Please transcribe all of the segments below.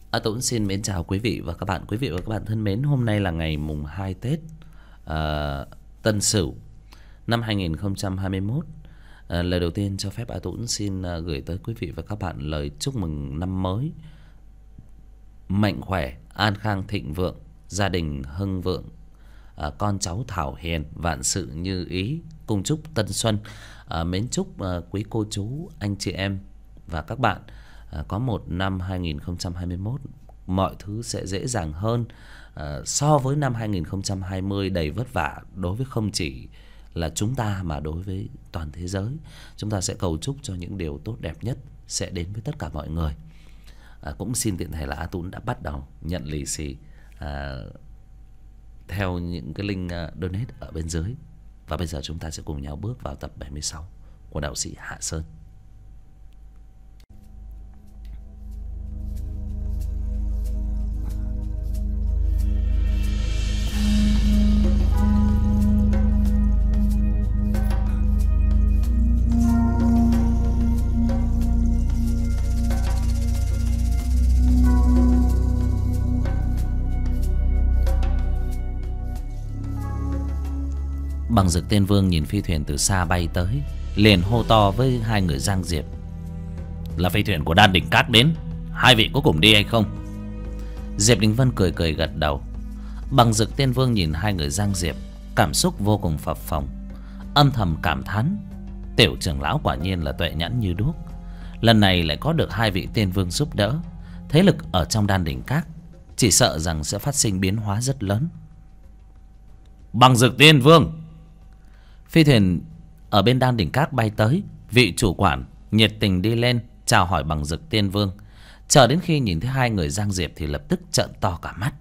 Tuấn xin mến chào quý vị và các bạn. Quý vị và các bạn thân mến, hôm nay là ngày mùng 2 Tết Tân Sửu năm 2021. Lời đầu tiên cho phép Tuấn xin gửi tới quý vị và các bạn lời chúc mừng năm mới mạnh khỏe, an khang thịnh vượng, gia đình hưng vượng, con cháu thảo hiền, vạn sự như ý. Cùng chúc Tân Xuân, mến chúc quý cô chú, anh chị em và các bạn có một năm 2021 mọi thứ sẽ dễ dàng hơn so với năm 2020 đầy vất vả đối với không chỉ là chúng ta mà đối với toàn thế giới. Chúng ta sẽ cầu chúc cho những điều tốt đẹp nhất sẽ đến với tất cả mọi người. Cũng xin tiện thể là A Tún đã bắt đầu nhận lì xì theo những cái link donate ở bên dưới. Và bây giờ chúng ta sẽ cùng nhau bước vào tập 76 của đạo sĩ Hạ Sơn. Bằng Dực Tiên Vương nhìn phi thuyền từ xa bay tới, liền hô to với hai người Giang Diệp: "Là phi thuyền của Đan Đỉnh Các đến, hai vị có cùng đi hay không?" Diệp Đình Vân cười cười gật đầu. Bằng Dực Tiên Vương nhìn hai người Giang Diệp, cảm xúc vô cùng phập phồng, âm thầm cảm thán tiểu trưởng lão quả nhiên là tuệ nhãn như đuốc. Lần này lại có được hai vị tiên vương giúp đỡ, thế lực ở trong Đan Đỉnh Các chỉ sợ rằng sẽ phát sinh biến hóa rất lớn. Bằng Dực Tiên Vương! Phi thuyền ở bên Đan Đỉnh Các bay tới, vị chủ quản nhiệt tình đi lên chào hỏi Bằng Dực Tiên Vương. Chờ đến khi nhìn thấy hai người Giang Diệp thì lập tức trợn to cả mắt.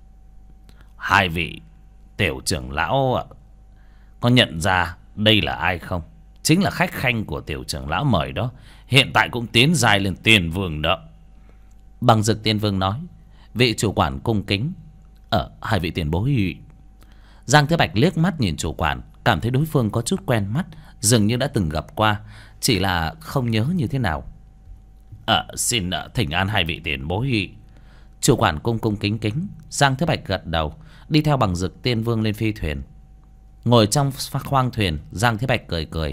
Hai vị tiểu trưởng lão có nhận ra đây là ai không? Chính là khách khanh của tiểu trưởng lão mời đó, hiện tại cũng tiến giai lên tiên vương đó. Bằng Dực Tiên Vương nói. Vị chủ quản cung kính: Hai vị tiền bối. Giang Thế Bạch liếc mắt nhìn chủ quản, cảm thấy đối phương có chút quen mắt, dường như đã từng gặp qua, chỉ là không nhớ như thế nào. Xin thỉnh an hai vị tiền bối. Chủ quản cung kính kính. Giang Thế Bạch gật đầu, đi theo Bằng Dực Tiên Vương lên phi thuyền. Ngồi trong khoang thuyền, Giang Thế Bạch cười cười: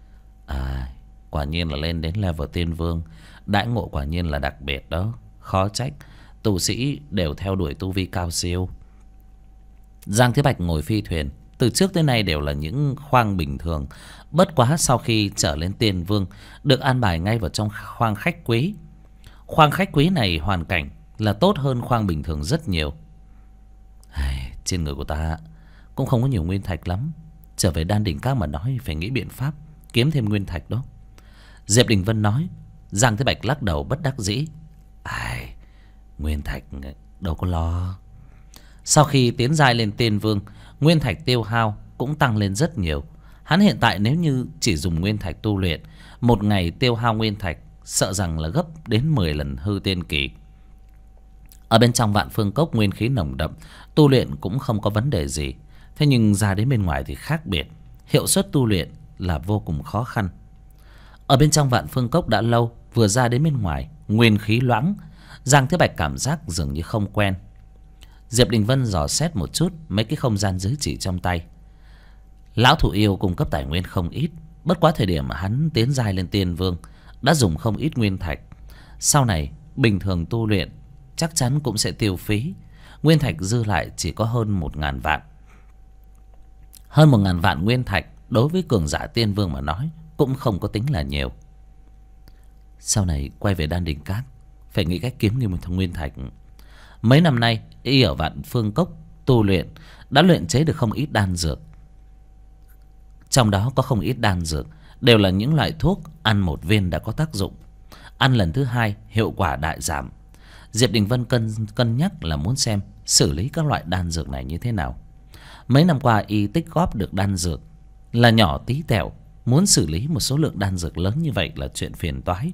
Quả nhiên là lên đến level tiên vương, đãi ngộ quả nhiên là đặc biệt đó. Khó trách tu sĩ đều theo đuổi tu vi cao siêu. Giang Thế Bạch ngồi phi thuyền từ trước tới nay đều là những khoang bình thường, bất quá sau khi trở lên tiên vương được an bài ngay vào trong khoang khách quý. Khoang khách quý này hoàn cảnh là tốt hơn khoang bình thường rất nhiều. Trên người của ta cũng không có nhiều nguyên thạch lắm, trở về Đan Đỉnh Các mà nói phải nghĩ biện pháp kiếm thêm nguyên thạch đó. Diệp Đình Vân nói. Giang Thế Bạch lắc đầu bất đắc dĩ: Nguyên thạch đâu có lo. Sau khi tiến giai lên tiên vương, nguyên thạch tiêu hao cũng tăng lên rất nhiều. Hắn hiện tại nếu như chỉ dùng nguyên thạch tu luyện, một ngày tiêu hao nguyên thạch sợ rằng là gấp đến 10 lần hư tiên kỳ. Ở bên trong Vạn Phương Cốc nguyên khí nồng đậm, tu luyện cũng không có vấn đề gì. Thế nhưng ra đến bên ngoài thì khác biệt, hiệu suất tu luyện là vô cùng khó khăn. Ở bên trong Vạn Phương Cốc đã lâu, vừa ra đến bên ngoài nguyên khí loãng, Giang Thế Bạch cảm giác dường như không quen. Diệp Đình Vân dò xét một chút mấy cái không gian giới chỉ trong tay. Lão Thụ Yêu cung cấp tài nguyên không ít, bất quá thời điểm mà hắn tiến giai lên tiên vương đã dùng không ít nguyên thạch. Sau này bình thường tu luyện chắc chắn cũng sẽ tiêu phí. Nguyên thạch dư lại chỉ có hơn 1.000 vạn. Hơn 1.000 vạn nguyên thạch đối với cường giả tiên vương mà nói cũng không có tính là nhiều. Sau này quay về Đan Đỉnh Các phải nghĩ cách kiếm một thằng nguyên thạch. Mấy năm nay y ở Vạn Phương Cốc tu luyện đã luyện chế được không ít đan dược. Trong đó có không ít đan dược đều là những loại thuốc ăn một viên đã có tác dụng, ăn lần thứ hai hiệu quả đại giảm. Diệp Đình Vân cân nhắc là muốn xem xử lý các loại đan dược này như thế nào. Mấy năm qua y tích góp được đan dược là nhỏ tí tẹo, muốn xử lý một số lượng đan dược lớn như vậy là chuyện phiền toái.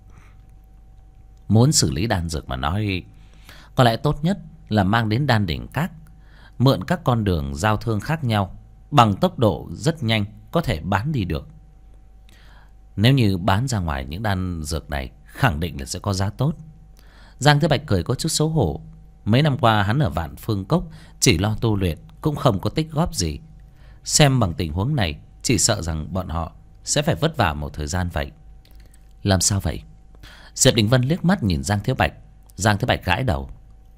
Muốn xử lý đan dược mà nói, có lẽ tốt nhất là mang đến Đan Đỉnh Các, mượn các con đường giao thương khác nhau, bằng tốc độ rất nhanh có thể bán đi được. Nếu như bán ra ngoài những đan dược này khẳng định là sẽ có giá tốt. Giang Thế Bạch cười có chút xấu hổ. Mấy năm qua hắn ở Vạn Phương Cốc chỉ lo tu luyện, cũng không có tích góp gì. Xem bằng tình huống này, chỉ sợ rằng bọn họ sẽ phải vất vả một thời gian vậy. Làm sao vậy? Diệp Đình Vân liếc mắt nhìn Giang Thế Bạch. Giang Thế Bạch gãi đầu.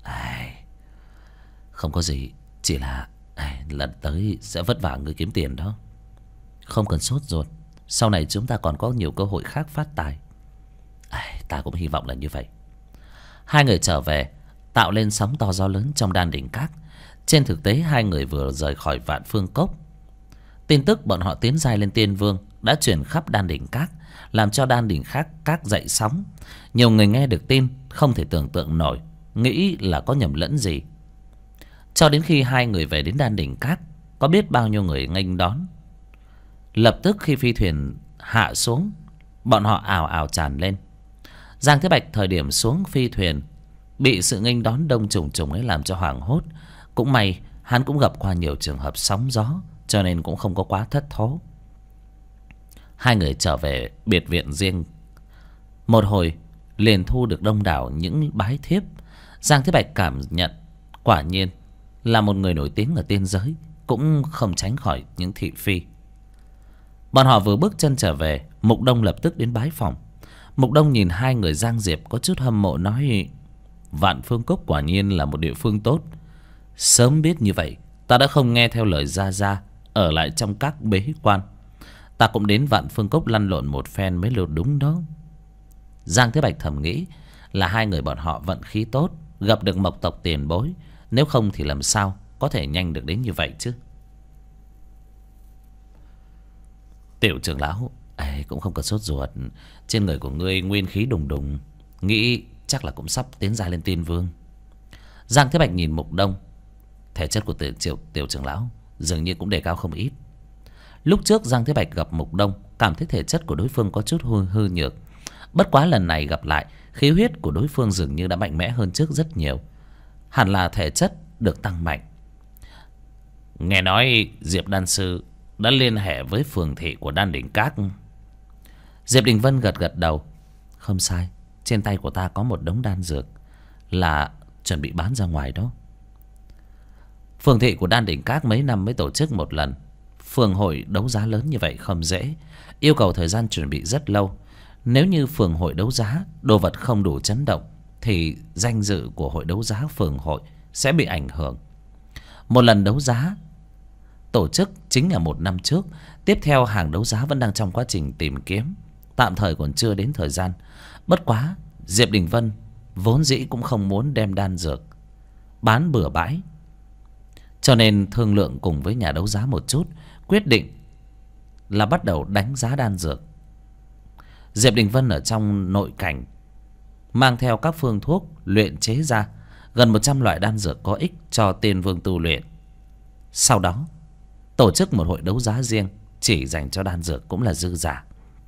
Không có gì, chỉ là lần tới sẽ vất vả người kiếm tiền đó. Không cần sốt ruột, sau này chúng ta còn có nhiều cơ hội khác phát tài. Ta cũng hy vọng là như vậy. Hai người trở về, tạo lên sóng to gió lớn trong Đan Đỉnh Các. Trên thực tế hai người vừa rời khỏi Vạn Phương Cốc. Tin tức bọn họ tiến giai lên Tiên Vương đã truyền khắp Đan Đỉnh Các, làm cho Đan Đỉnh Các dậy sóng. Nhiều người nghe được tin không thể tưởng tượng nổi, nghĩ là có nhầm lẫn gì. Cho đến khi hai người về đến Đan Đỉnh Các, có biết bao nhiêu người nghênh đón. Lập tức khi phi thuyền hạ xuống, bọn họ ào ào tràn lên. Giang Thế Bạch thời điểm xuống phi thuyền bị sự nghênh đón đông trùng trùng ấy làm cho hoảng hốt. Cũng may hắn cũng gặp qua nhiều trường hợp sóng gió, cho nên cũng không có quá thất thố. Hai người trở về biệt viện riêng. Một hồi liền thu được đông đảo những bái thiếp. Giang Thế Bạch cảm nhận quả nhiên là một người nổi tiếng ở tiên giới, cũng không tránh khỏi những thị phi. Bọn họ vừa bước chân trở về, Mục Đông lập tức đến bái phòng. Mục Đông nhìn hai người Giang Diệp có chút hâm mộ, nói: Vạn Phương Cốc quả nhiên là một địa phương tốt. Sớm biết như vậy, ta đã không nghe theo lời Gia Gia, ở lại trong các bế quan. Ta cũng đến Vạn Phương Cốc lăn lộn một phen mới là đúng đó. Giang Thế Bạch thầm nghĩ là hai người bọn họ vận khí tốt, gặp được Mộc tộc tiền bối. Nếu không thì làm sao có thể nhanh được đến như vậy chứ. Tiểu trưởng lão, cũng không cần sốt ruột. Trên người của ngươi nguyên khí đùng đùng, nghĩ chắc là cũng sắp tiến ra lên Tiên Vương. Giang Thế Bạch nhìn Mục Đông. Thể chất của tiểu trưởng lão dường như cũng đề cao không ít. Lúc trước Giang Thế Bạch gặp Mục Đông, cảm thấy thể chất của đối phương có chút hư nhược. Bất quá lần này gặp lại, khí huyết của đối phương dường như đã mạnh mẽ hơn trước rất nhiều. Hẳn là thể chất được tăng mạnh. Nghe nói Diệp Đan Sư đã liên hệ với phường thị của Đan Đỉnh Các. Diệp Đình Vân gật gật đầu. Không sai, trên tay của ta có một đống đan dược, là chuẩn bị bán ra ngoài đó. Phường thị của Đan Đỉnh Các mấy năm mới tổ chức một lần. Phường hội đấu giá lớn như vậy không dễ, yêu cầu thời gian chuẩn bị rất lâu. Nếu như phường hội đấu giá đồ vật không đủ chấn động, thì danh dự của hội đấu giá phường hội sẽ bị ảnh hưởng. Một lần đấu giá tổ chức chính là 1 năm trước. Tiếp theo hàng đấu giá vẫn đang trong quá trình tìm kiếm, tạm thời còn chưa đến thời gian. Bất quá Diệp Đình Vân vốn dĩ cũng không muốn đem đan dược bán bừa bãi, cho nên thương lượng cùng với nhà đấu giá một chút, quyết định là bắt đầu đánh giá đan dược. Diệp Đình Vân ở trong nội cảnh mang theo các phương thuốc luyện chế ra gần 100 loại đan dược có ích cho Tiên Vương tu luyện. Sau đó tổ chức một hội đấu giá riêng chỉ dành cho đan dược cũng là dư giả.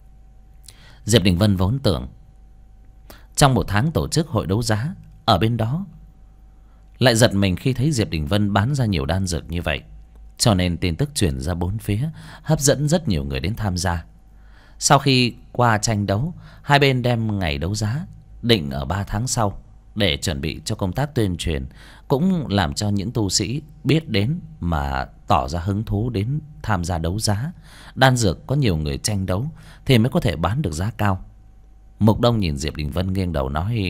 Diệp Đình Vân vốn tưởng trong 1 tháng tổ chức hội đấu giá, ở bên đó lại giật mình khi thấy Diệp Đình Vân bán ra nhiều đan dược như vậy, cho nên tin tức truyền ra bốn phía, hấp dẫn rất nhiều người đến tham gia. Sau khi qua tranh đấu, hai bên đem ngày đấu giá định ở 3 tháng sau để chuẩn bị cho công tác tuyên truyền, cũng làm cho những tu sĩ biết đến mà tỏ ra hứng thú đến tham gia đấu giá. Đan dược có nhiều người tranh đấu thì mới có thể bán được giá cao. Mục Đông nhìn Diệp Đình Vân nghiêng đầu nói: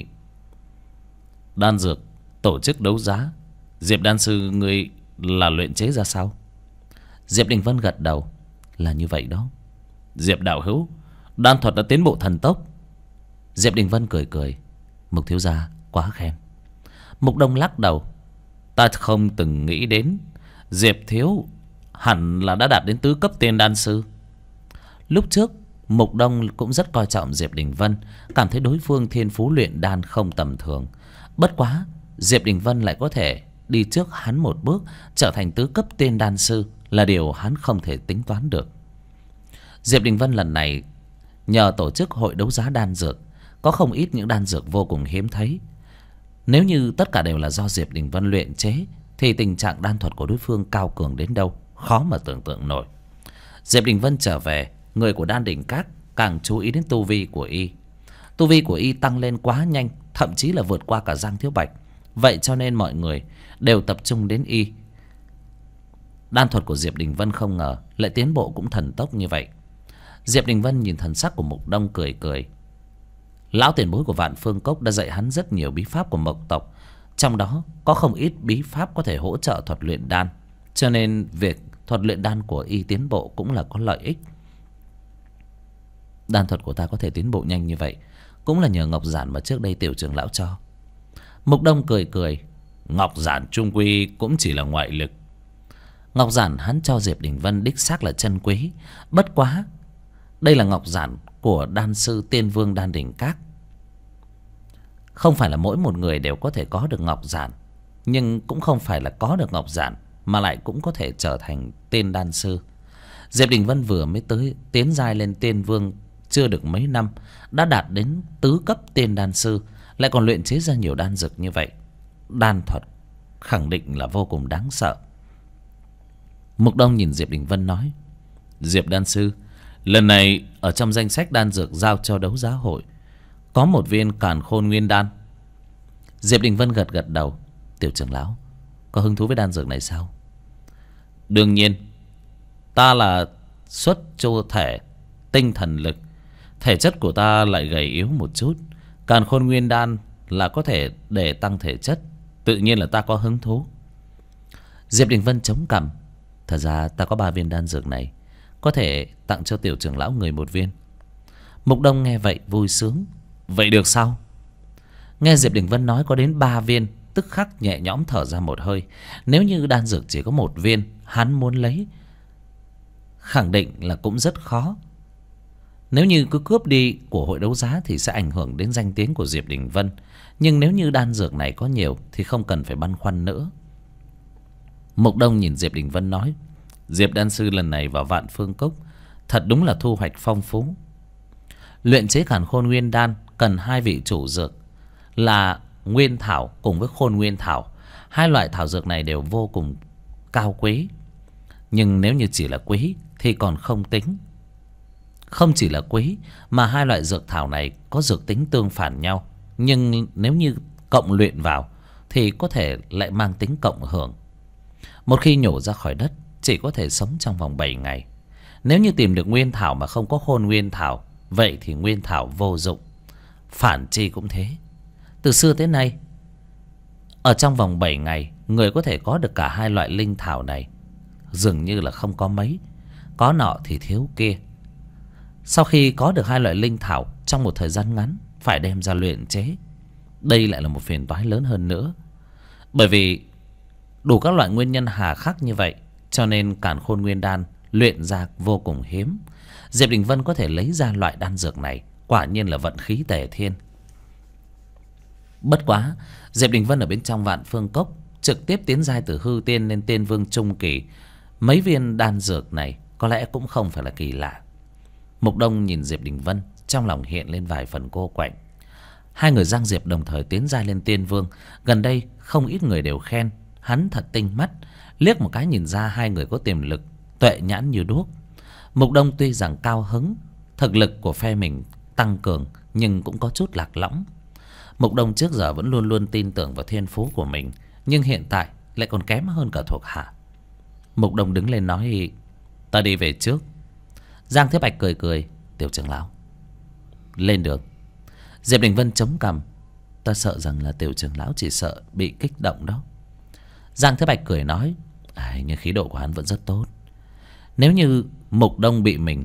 Đan dược tổ chức đấu giá, Diệp Đan Sư ngươi là luyện chế ra sao? Diệp Đình Vân gật đầu. Là như vậy đó. Diệp đạo hữu, đan thuật đã tiến bộ thần tốc. Diệp Đình Vân cười cười. Mục thiếu gia quá khen. Mục Đông lắc đầu. Ta không từng nghĩ đến Diệp thiếu hẳn là đã đạt đến tứ cấp tiên đan sư. Lúc trước Mục Đông cũng rất coi trọng Diệp Đình Vân, cảm thấy đối phương thiên phú luyện đan không tầm thường. Bất quá Diệp Đình Vân lại có thể đi trước hắn một bước, trở thành tứ cấp tiên đan sư, là điều hắn không thể tính toán được. Diệp Đình Vân lần này nhờ tổ chức hội đấu giá đan dược, có không ít những đan dược vô cùng hiếm thấy. Nếu như tất cả đều là do Diệp Đình Vân luyện chế, thì tình trạng đan thuật của đối phương cao cường đến đâu, khó mà tưởng tượng nổi. Diệp Đình Vân trở về, người của Đan Đỉnh Các càng chú ý đến tu vi của y. Tu vi của y tăng lên quá nhanh, thậm chí là vượt qua cả Giang Thiếu Bạch. Vậy cho nên mọi người đều tập trung đến y. Đan thuật của Diệp Đình Vân không ngờ lại tiến bộ cũng thần tốc như vậy. Diệp Đình Vân nhìn thần sắc của Mục Đông cười cười. Lão tiền bối của Vạn Phương Cốc đã dạy hắn rất nhiều bí pháp của Mộc tộc, trong đó có không ít bí pháp có thể hỗ trợ thuật luyện đan, cho nên việc thuật luyện đan của y tiến bộ cũng là có lợi ích. Đan thuật của ta có thể tiến bộ nhanh như vậy cũng là nhờ ngọc giản mà trước đây tiểu trưởng lão cho. Mục Đông cười cười. Ngọc giản trung quy cũng chỉ là ngoại lực. Ngọc giản hắn cho Diệp Đình Vân đích xác là chân quý. Bất quá đây là ngọc giản của đan sư Tiên Vương Đan Đỉnh Các. Không phải là mỗi một người đều có thể có được ngọc giản, nhưng cũng không phải là có được ngọc giản mà lại cũng có thể trở thành tên đan sư. Diệp Đình Vân vừa mới tiến giai lên Tiên Vương chưa được mấy năm đã đạt đến tứ cấp tiên đan sư, lại còn luyện chế ra nhiều đan dược như vậy. Đan thuật khẳng định là vô cùng đáng sợ. Mục Đông nhìn Diệp Đình Vân nói: Diệp đan sư, lần này ở trong danh sách đan dược giao cho đấu giá hội có một viên Càn Khôn Nguyên Đan. Diệp Đình Vân gật gật đầu. Tiểu trưởng lão có hứng thú với đan dược này sao? Đương nhiên. Ta là xuất chu thể tinh thần lực, thể chất của ta lại gầy yếu một chút. Càn Khôn Nguyên Đan là có thể để tăng thể chất, tự nhiên là ta có hứng thú. Diệp Đình Vân chống cằm. Thật ra ta có 3 viên đan dược này, có thể tặng cho tiểu trưởng lão người 1 viên. Mục Đông nghe vậy vui sướng. Vậy được sao? Nghe Diệp Đình Vân nói có đến 3 viên, tức khắc nhẹ nhõm thở ra một hơi. Nếu như đan dược chỉ có 1 viên, hắn muốn lấy khẳng định là cũng rất khó. Nếu như cứ cướp đi của hội đấu giá thì sẽ ảnh hưởng đến danh tiếng của Diệp Đình Vân. Nhưng nếu như đan dược này có nhiều thì không cần phải băn khoăn nữa. Mục Đông nhìn Diệp Đình Vân nói: Diệp đan sư lần này vào Vạn Phương Cốc thật đúng là thu hoạch phong phú. Luyện chế Càn Khôn Nguyên Đan cần 2 vị chủ dược là Nguyên Thảo cùng với Khôn Nguyên Thảo. 2 loại thảo dược này đều vô cùng cao quý. Nhưng nếu như chỉ là quý thì còn không tính. Không chỉ là quý mà 2 loại dược thảo này có dược tính tương phản nhau, nhưng nếu như cộng luyện vào thì có thể lại mang tính cộng hưởng. Một khi nhổ ra khỏi đất chỉ có thể sống trong vòng 7 ngày. Nếu như tìm được Nguyên Thảo mà không có Khôn Nguyên Thảo, vậy thì Nguyên Thảo vô dụng. Phản chi cũng thế. Từ xưa tới nay, ở trong vòng 7 ngày, người có thể có được cả 2 loại linh thảo này dường như là không có mấy. Có nọ thì thiếu kia. Sau khi có được 2 loại linh thảo trong một thời gian ngắn phải đem ra luyện chế, đây lại là một phiền toái lớn hơn nữa. Bởi vì đủ các loại nguyên nhân hà khắc như vậy, cho nên Càn Khôn Nguyên Đan luyện ra vô cùng hiếm. Diệp Đình Vân có thể lấy ra loại đan dược này quả nhiên là vận khí tề thiên. Bất quá Diệp Đình Vân ở bên trong Vạn Phương Cốc trực tiếp tiến giai từ hư tiên lên tiên vương trung kỳ, mấy viên đan dược này có lẽ cũng không phải là kỳ lạ. Mục Đông nhìn Diệp Đình Vân, trong lòng hiện lên vài phần cô quạnh. 2 người Giang Diệp đồng thời tiến giai lên tiên vương. Gần đây không ít người đều khen hắn thật tinh mắt, liếc một cái nhìn ra 2 người có tiềm lực, tuệ nhãn như đuốc. Mục Đông tuy rằng cao hứng, thực lực của phe mình tăng cường, nhưng cũng có chút lạc lõng. Mục Đông trước giờ vẫn luôn luôn tin tưởng vào thiên phú của mình, nhưng hiện tại lại còn kém hơn cả thuộc hạ. Mục Đông đứng lên nói: Ta đi về trước. Giang Thế Bạch cười cười: Tiểu trưởng lão lên được. Diệp Đình Vân chống cằm: Ta sợ rằng là tiểu trưởng lão chỉ sợ bị kích động đó. Giang Thế Bạch cười nói: Nhưng khí độ của hắn vẫn rất tốt. Nếu như Mục Đông bị mình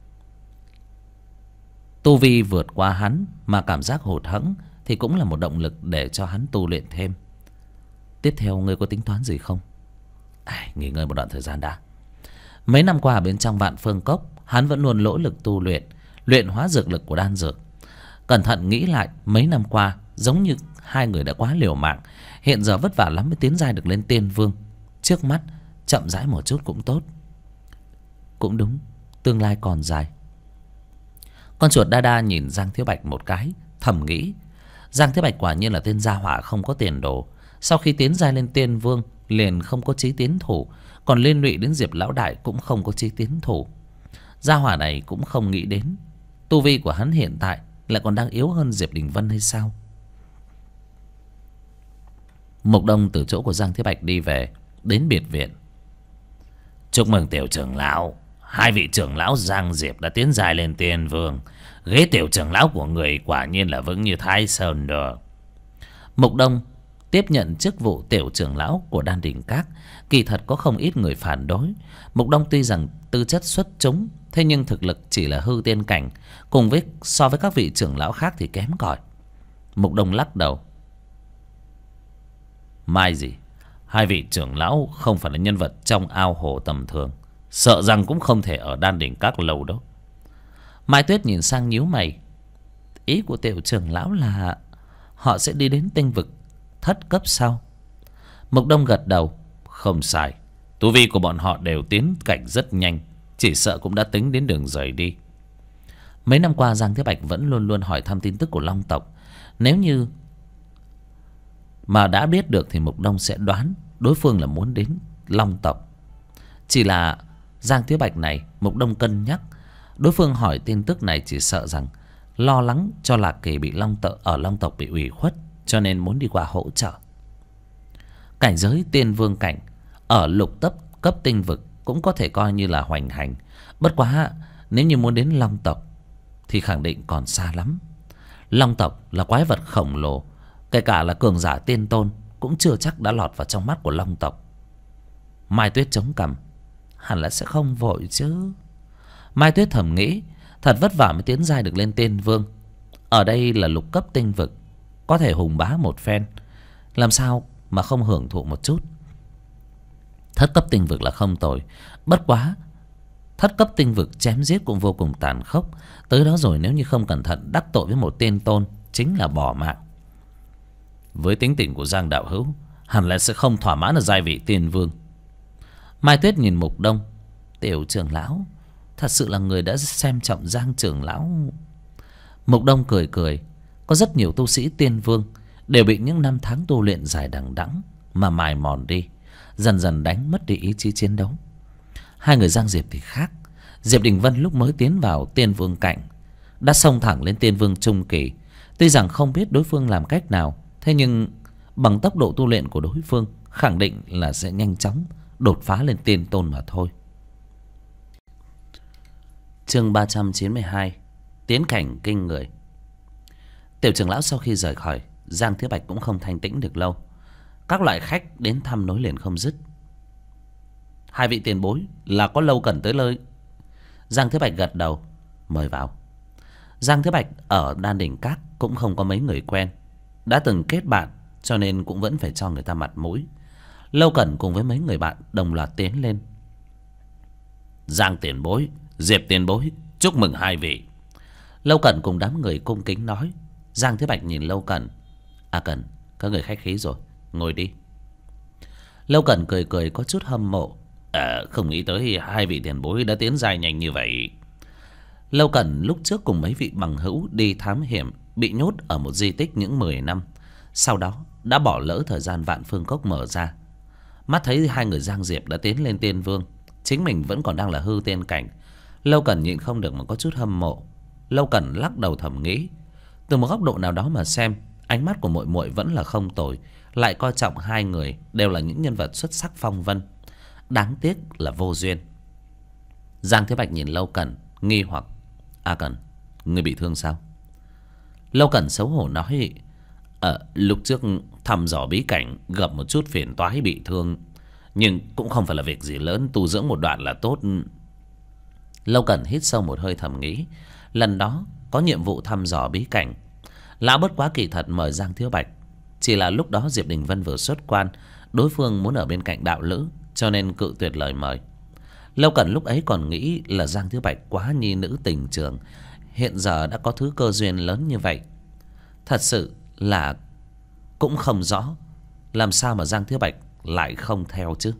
tu vi vượt qua hắn mà cảm giác hụt hẫng thì cũng là một động lực để cho hắn tu luyện thêm. Tiếp theo ngươi có tính toán gì không? Nghỉ ngơi một đoạn thời gian đã. Mấy năm qua ở bên trong Vạn Phương Cốc, hắn vẫn luôn nỗ lực tu luyện, luyện hóa dược lực của đan dược. Cẩn thận nghĩ lại, mấy năm qua giống như 2 người đã quá liều mạng. Hiện giờ vất vả lắm mới tiến giai được lên tiên vương. Trước mắt chậm rãi một chút cũng tốt. Cũng đúng, tương lai còn dài. Con chuột đa đa nhìn Giang Thiếu Bạch một cái, thầm nghĩ: Giang Thiếu Bạch quả nhiên là tên gia hỏa không có tiền đồ. Sau khi tiến giai lên tiên vương liền không có chí tiến thủ, còn liên lụy đến Diệp lão đại cũng không có chí tiến thủ. Gia hỏa này cũng không nghĩ đến tu vi của hắn hiện tại lại còn đang yếu hơn Diệp Đình Vân hay sao? Mục Đông từ chỗ của Giang Thế Bạch đi về, đến biệt viện. Chúc mừng tiểu trưởng lão. Hai vị trưởng lão Giang Diệp đã tiến dài lên tiên vương. Ghế tiểu trưởng lão của người quả nhiên là vững như Thái Sơn đó. Mục Đông tiếp nhận chức vụ tiểu trưởng lão của Đan Đỉnh Các. Kỳ thật có không ít người phản đối. Mục Đông tuy rằng tư chất xuất chúng, thế nhưng thực lực chỉ là hư tiên cảnh, cùng với so với các vị trưởng lão khác thì kém cỏi. Mục Đông lắc đầu. Mai gì, hai vị trưởng lão không phải là nhân vật trong ao hồ tầm thường, sợ rằng cũng không thể ở Đan Đỉnh Các lâu đâu. Mai Tuyết nhìn sang nhíu mày. Ý của tiểu trưởng lão là họ sẽ đi đến tinh vực thất cấp sau? Mục Đông gật đầu. Không sai, tu vi của bọn họ đều tiến cảnh rất nhanh, chỉ sợ cũng đã tính đến đường rời đi. Mấy năm qua Giang Thế Bạch vẫn luôn luôn hỏi thăm tin tức của Long tộc. Nếu như mà đã biết được thì Mục Đông sẽ đoán đối phương là muốn đến Long tộc. Chỉ là Giang Thế Bạch này, Mục Đông cân nhắc, đối phương hỏi tin tức này chỉ sợ rằng lo lắng cho Lạc Kỳ bị Long tộc bị ủy khuất, cho nên muốn đi qua hỗ trợ. Cảnh giới tiên vương cảnh ở lục cấp tinh vực cũng có thể coi như là hoành hành. Bất quá nếu như muốn đến Long tộc thì khẳng định còn xa lắm. Long tộc là quái vật khổng lồ, kể cả là cường giả tiên tôn cũng chưa chắc đã lọt vào trong mắt của Long tộc. Mai Tuyết chống cằm. Hẳn là sẽ không vội chứ. Mai Tuyết thầm nghĩ, thật vất vả mới tiến giai được lên tiên vương. Ở đây là lục cấp tinh vực, có thể hùng bá một phen, làm sao mà không hưởng thụ một chút. Thất cấp tinh vực là không tồi. Bất quá thất cấp tinh vực chém giết cũng vô cùng tàn khốc. Tới đó rồi nếu như không cẩn thận đắc tội với một tiên tôn, chính là bỏ mạng. Với tính tình của Giang đạo hữu, hẳn là sẽ không thỏa mãn ở giai vị tiên vương. Mai Tuyết nhìn Mục Đông. Tiểu trưởng lão thật sự là người đã xem trọng Giang trưởng lão. Mục Đông cười cười. Có rất nhiều tu sĩ tiên vương đều bị những năm tháng tu luyện dài đằng đẵng mà mài mòn đi, dần dần đánh mất đi ý chí chiến đấu. Hai người Giang Diệp thì khác. Diệp Đình Vân lúc mới tiến vào tiên vương cảnh đã xông thẳng lên tiên vương trung kỳ. Tuy rằng không biết đối phương làm cách nào, thế nhưng bằng tốc độ tu luyện của đối phương khẳng định là sẽ nhanh chóng đột phá lên tiên tôn mà thôi. Chương 392. Tiến cảnh kinh người. Tiểu trưởng lão sau khi rời khỏi, Giang Thế Bạch cũng không thanh tĩnh được lâu. Các loại khách đến thăm nối liền không dứt. Hai vị tiền bối là có Lâu Cẩn tới nơi. Giang Thế Bạch gật đầu. Mời vào. Giang Thế Bạch ở Đan Đỉnh Các cũng không có mấy người quen, đã từng kết bạn cho nên cũng vẫn phải cho người ta mặt mũi. Lâu Cẩn cùng với mấy người bạn đồng loạt tiến lên. Giang tiền bối, Diệp tiền bối, chúc mừng hai vị. Lâu Cẩn cùng đám người cung kính nói. Giang Thế Bạch nhìn Lâu Cẩn. À Cẩn, các người khách khí rồi, ngồi đi. Lâu Cẩn cười cười có chút hâm mộ. Không nghĩ tới hai vị tiền bối đã tiến dài nhanh như vậy. Lâu Cẩn lúc trước cùng mấy vị bằng hữu đi thám hiểm, bị nhốt ở một di tích những 10 năm. Sau đó đã bỏ lỡ thời gian Vạn Phương Cốc mở ra. Mắt thấy hai người Giang Diệp đã tiến lên tiên vương, chính mình vẫn còn đang là hư tiên cảnh. Lâu Cẩn nhịn không được mà có chút hâm mộ. Lâu Cẩn lắc đầu thầm nghĩ, từ một góc độ nào đó mà xem, ánh mắt của muội muội vẫn là không tồi, lại coi trọng hai người đều là những nhân vật xuất sắc phong vân. Đáng tiếc là vô duyên. Giang Thế Bạch nhìn Lâu Cẩn nghi hoặc. A Cẩn, người bị thương sao? Lâu Cẩn xấu hổ nói. Lúc trước thăm dò bí cảnh gặp một chút phiền toái bị thương, nhưng cũng không phải là việc gì lớn, tu dưỡng một đoạn là tốt. Lâu Cẩn hít sâu một hơi thầm nghĩ, lần đó có nhiệm vụ thăm dò bí cảnh, lão bất quá kỳ thật mời Giang Thiếu Bạch. Chỉ là lúc đó Diệp Đình Vân vừa xuất quan, đối phương muốn ở bên cạnh đạo lữ, cho nên cự tuyệt lời mời. Lâu Cẩn lúc ấy còn nghĩ là Giang Thiếu Bạch quá nhi nữ tình trường, hiện giờ đã có thứ cơ duyên lớn như vậy. Thật sự là cũng không rõ làm sao mà Giang Thiếu Bạch lại không theo chứ.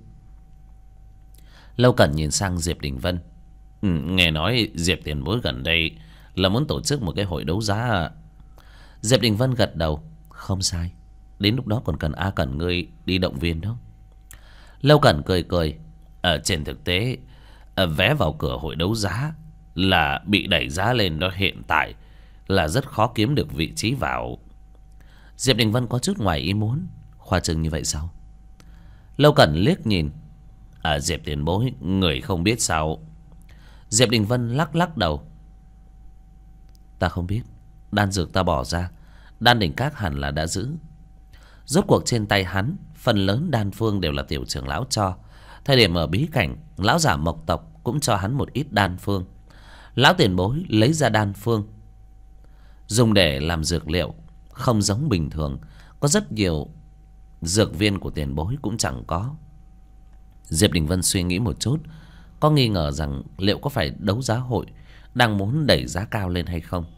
Lâu Cẩn nhìn sang Diệp Đình Vân. Nghe nói Diệp tiền bối gần đây là muốn tổ chức một cái hội đấu giá. Diệp Đình Vân gật đầu. Không sai, đến lúc đó còn cần A Cẩn ngươi đi động viên đó. Lâu Cẩn cười cười. Trên thực tế vé vào cửa hội đấu giá là bị đẩy giá lên đó, hiện tại là rất khó kiếm được vị trí vào. Diệp Đình Vân có chút ngoài ý muốn. khoa trương như vậy sao? Lâu Cẩn liếc nhìn. Diệp tiền bối, người không biết sao? Diệp Đình Vân lắc lắc đầu. Ta không biết. Đan dược ta bỏ ra, Đan Đỉnh Các hẳn là đã giữ. Rốt cuộc trên tay hắn phần lớn đan phương đều là tiểu trưởng lão cho. Thời điểm ở bí cảnh, lão giả Mộc tộc cũng cho hắn một ít đan phương. Lão tiền bối lấy ra đan phương dùng để làm dược liệu, không giống bình thường. Có rất nhiều dược viên của tiền bối cũng chẳng có. Diệp Đình Vân suy nghĩ một chút, có nghi ngờ rằng liệu có phải đấu giá hội đang muốn đẩy giá cao lên hay không.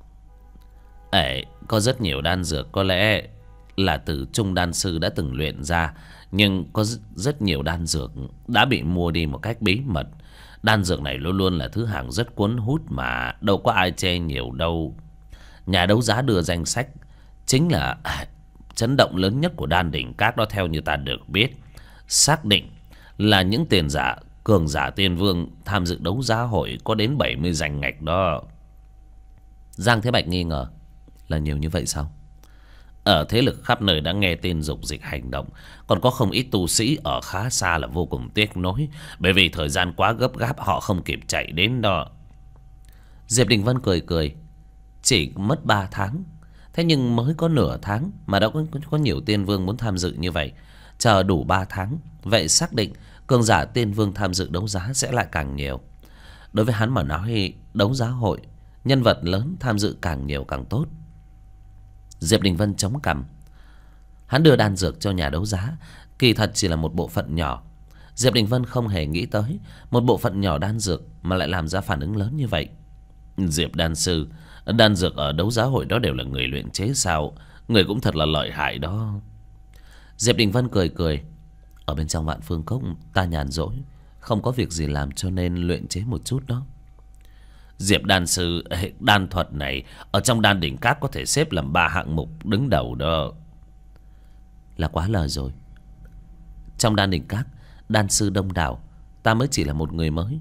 Có rất nhiều đan dược có lẽ là từ Trung đan sư đã từng luyện ra, nhưng có rất nhiều đan dược đã bị mua đi một cách bí mật. Đan dược này luôn luôn là thứ hạng rất cuốn hút mà đâu có ai chê nhiều đâu. Nhà đấu giá đưa danh sách chính là chấn động lớn nhất của Đan Đỉnh Các đó. Theo như ta được biết, xác định là những tiền giả cường giả tiên vương tham dự đấu giá hội có đến 70 danh ngạch đó. Giang Thế Bạch nghi ngờ. Là nhiều như vậy sao? Ở thế lực khắp nơi đã nghe tin dục dịch hành động, còn có không ít tu sĩ ở khá xa là vô cùng tiếc nuối, bởi vì thời gian quá gấp gáp họ không kịp chạy đến đó. Diệp Đình Vân cười cười. Chỉ mất 3 tháng, thế nhưng mới có nửa tháng mà đã có nhiều tiên vương muốn tham dự như vậy. Chờ đủ 3 tháng, vậy xác định cường giả tiên vương tham dự đấu giá sẽ lại càng nhiều. Đối với hắn mà nói, đấu giá hội nhân vật lớn tham dự càng nhiều càng tốt. Diệp Đình Vân chống cằm. Hắn đưa đan dược cho nhà đấu giá kỳ thật chỉ là một bộ phận nhỏ. Diệp Đình Vân không hề nghĩ tới một bộ phận nhỏ đan dược mà lại làm ra phản ứng lớn như vậy. Diệp đan sư, đan dược ở đấu giá hội đó đều là người luyện chế sao? Người cũng thật là lợi hại đó. Diệp Đình Vân cười cười. Ở bên trong Vạn Phương Cốc ta nhàn rỗi, không có việc gì làm cho nên luyện chế một chút đó. Diệp đan sư, đan thuật này ở trong Đan Đỉnh Các có thể xếp làm 3 hạng mục đứng đầu đó. Là quá lời rồi. Trong Đan Đỉnh Các đan sư đông đảo, ta mới chỉ là một người mới.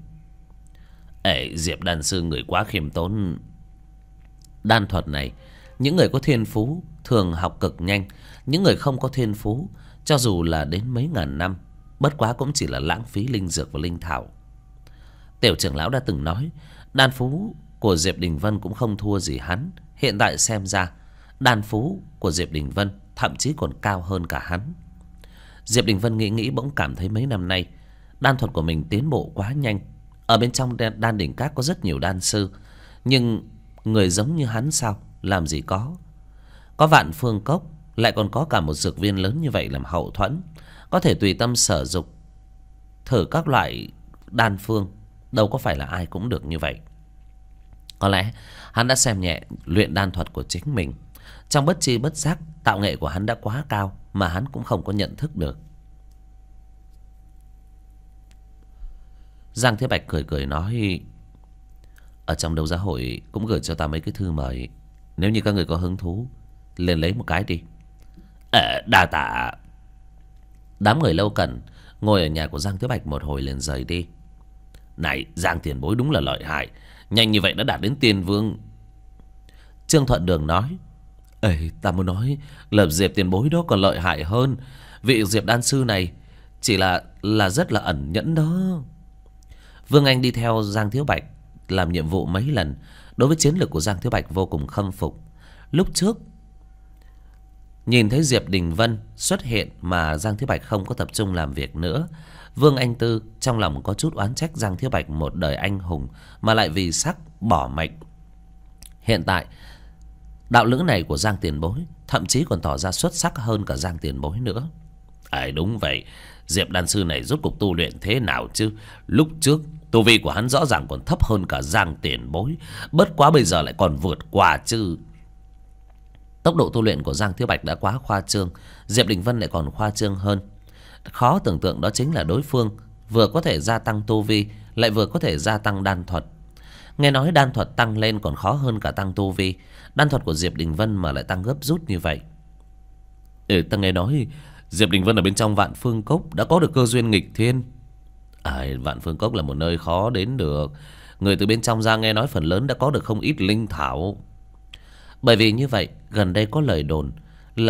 Diệp đan sư người quá khiêm tốn. Đan thuật này, những người có thiên phú thường học cực nhanh. Những người không có thiên phú, cho dù là đến mấy ngàn năm, bất quá cũng chỉ là lãng phí linh dược và linh thảo. Tiểu trưởng lão đã từng nói đan phú của Diệp Đình Vân cũng không thua gì hắn. Hiện tại xem ra đan phú của Diệp Đình Vân thậm chí còn cao hơn cả hắn. Diệp Đình Vân nghĩ nghĩ bỗng cảm thấy mấy năm nay đan thuật của mình tiến bộ quá nhanh. Ở bên trong Đan Đỉnh Các có rất nhiều đan sư, nhưng người giống như hắn sao? Làm gì có. Có Vạn Phương Cốc, lại còn có cả một dược viên lớn như vậy làm hậu thuẫn, có thể tùy tâm sở dục thử các loại đan phương. Đâu có phải là ai cũng được như vậy. Có lẽ hắn đã xem nhẹ luyện đan thuật của chính mình. Trong bất chi bất giác, tạo nghệ của hắn đã quá cao mà hắn cũng không có nhận thức được. Giang Thế Bạch cười cười nói, ở trong đấu giá hội cũng gửi cho ta mấy cái thư mời. Nếu như các người có hứng thú, liền lấy một cái đi. Đa tạ. Đám người Lâu Cẩn ngồi ở nhà của Giang Thế Bạch một hồi liền rời đi. Này, Giang tiền bối đúng là lợi hại, nhanh như vậy đã đạt đến tiên vương. Trương Thuận Đường nói, ta muốn nói là Diệp tiền bối đó còn lợi hại hơn. Vị Diệp đan sư này chỉ là rất là ẩn nhẫn đó. Vương Anh đi theo Giang Thiếu Bạch làm nhiệm vụ mấy lần, đối với chiến lược của Giang Thiếu Bạch vô cùng khâm phục. Lúc trước nhìn thấy Diệp Đình Vân xuất hiện mà Giang Thiếu Bạch không có tập trung làm việc nữa, Vương Anh Tư trong lòng có chút oán trách Giang Thiếu Bạch một đời anh hùng mà lại vì sắc bỏ mệnh. Hiện tại đạo lữ này của Giang tiền bối thậm chí còn tỏ ra xuất sắc hơn cả Giang tiền bối nữa. Đúng vậy, Diệp đan sư này rốt cuộc tu luyện thế nào chứ? Lúc trước tu vi của hắn rõ ràng còn thấp hơn cả Giang tiền bối, bất quá bây giờ lại còn vượt qua chứ. Tốc độ tu luyện của Giang Thiếu Bạch đã quá khoa trương, Diệp Đình Vân lại còn khoa trương hơn. Khó tưởng tượng đó chính là đối phương vừa có thể gia tăng tu vi, lại vừa có thể gia tăng đan thuật. Nghe nói đan thuật tăng lên còn khó hơn cả tăng tu vi. Đan thuật của Diệp Đình Vân mà lại tăng gấp rút như vậy. Ta nghe nói Diệp Đình Vân ở bên trong Vạn Phương Cốc đã có được cơ duyên nghịch thiên. Vạn Phương Cốc là một nơi khó đến được. Người từ bên trong ra nghe nói phần lớn đã có được không ít linh thảo. Bởi vì như vậy, gần đây có lời đồn là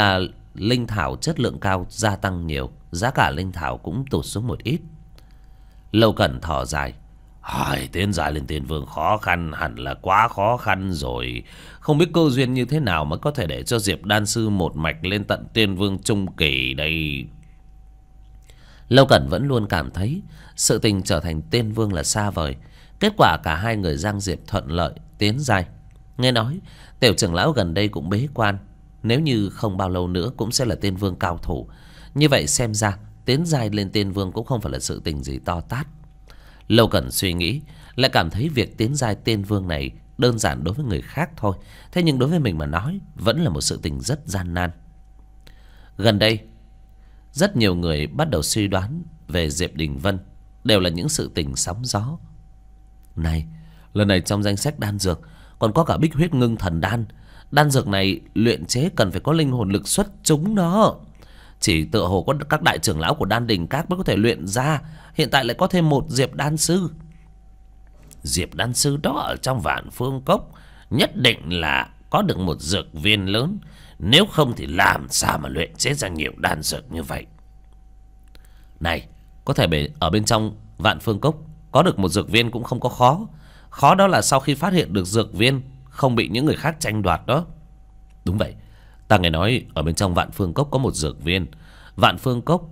linh thảo chất lượng cao gia tăng nhiều, giá cả linh thảo cũng tụt xuống một ít. Lâu Cẩn thở dài. Tiến giai lên tiên vương khó khăn, hẳn là quá khó khăn rồi. Không biết cơ duyên như thế nào mới có thể để cho Diệp đan sư một mạch lên tận tiên vương trung kỳ đây. Lâu Cẩn vẫn luôn cảm thấy sự tình trở thành tiên vương là xa vời. Kết quả cả hai người Giang Diệp thuận lợi tiến giai. Nghe nói tiểu trưởng lão gần đây cũng bế quan, nếu như không bao lâu nữa cũng sẽ là tiên vương cao thủ. Như vậy xem ra tiến giai lên tiên vương cũng không phải là sự tình gì to tát. Lâu Cẩn suy nghĩ, lại cảm thấy việc tiến giai tiên vương này đơn giản đối với người khác thôi, thế nhưng đối với mình mà nói vẫn là một sự tình rất gian nan. Gần đây rất nhiều người bắt đầu suy đoán về Diệp Đình Vân, đều là những sự tình sóng gió. Này, lần này trong danh sách đan dược còn có cả Bích Huyết Ngưng Thần Đan. Đan dược này luyện chế cần phải có linh hồn lực xuất chúng đó. Chỉ tựa hồ có các đại trưởng lão của Đan Đình Các mới có thể luyện ra. Hiện tại lại có thêm một Diệp đan sư. Diệp đan sư đó ở trong Vạn Phương Cốc nhất định là có được một dược viên lớn, nếu không thì làm sao mà luyện chế ra nhiều đan dược như vậy. Này, có thể ở bên trong Vạn Phương Cốc có được một dược viên cũng không có khó. Khó đó là sau khi phát hiện được dược viên không bị những người khác tranh đoạt đó. Đúng vậy, ta nghe nói ở bên trong Vạn Phương Cốc có một dược viên. Vạn Phương Cốc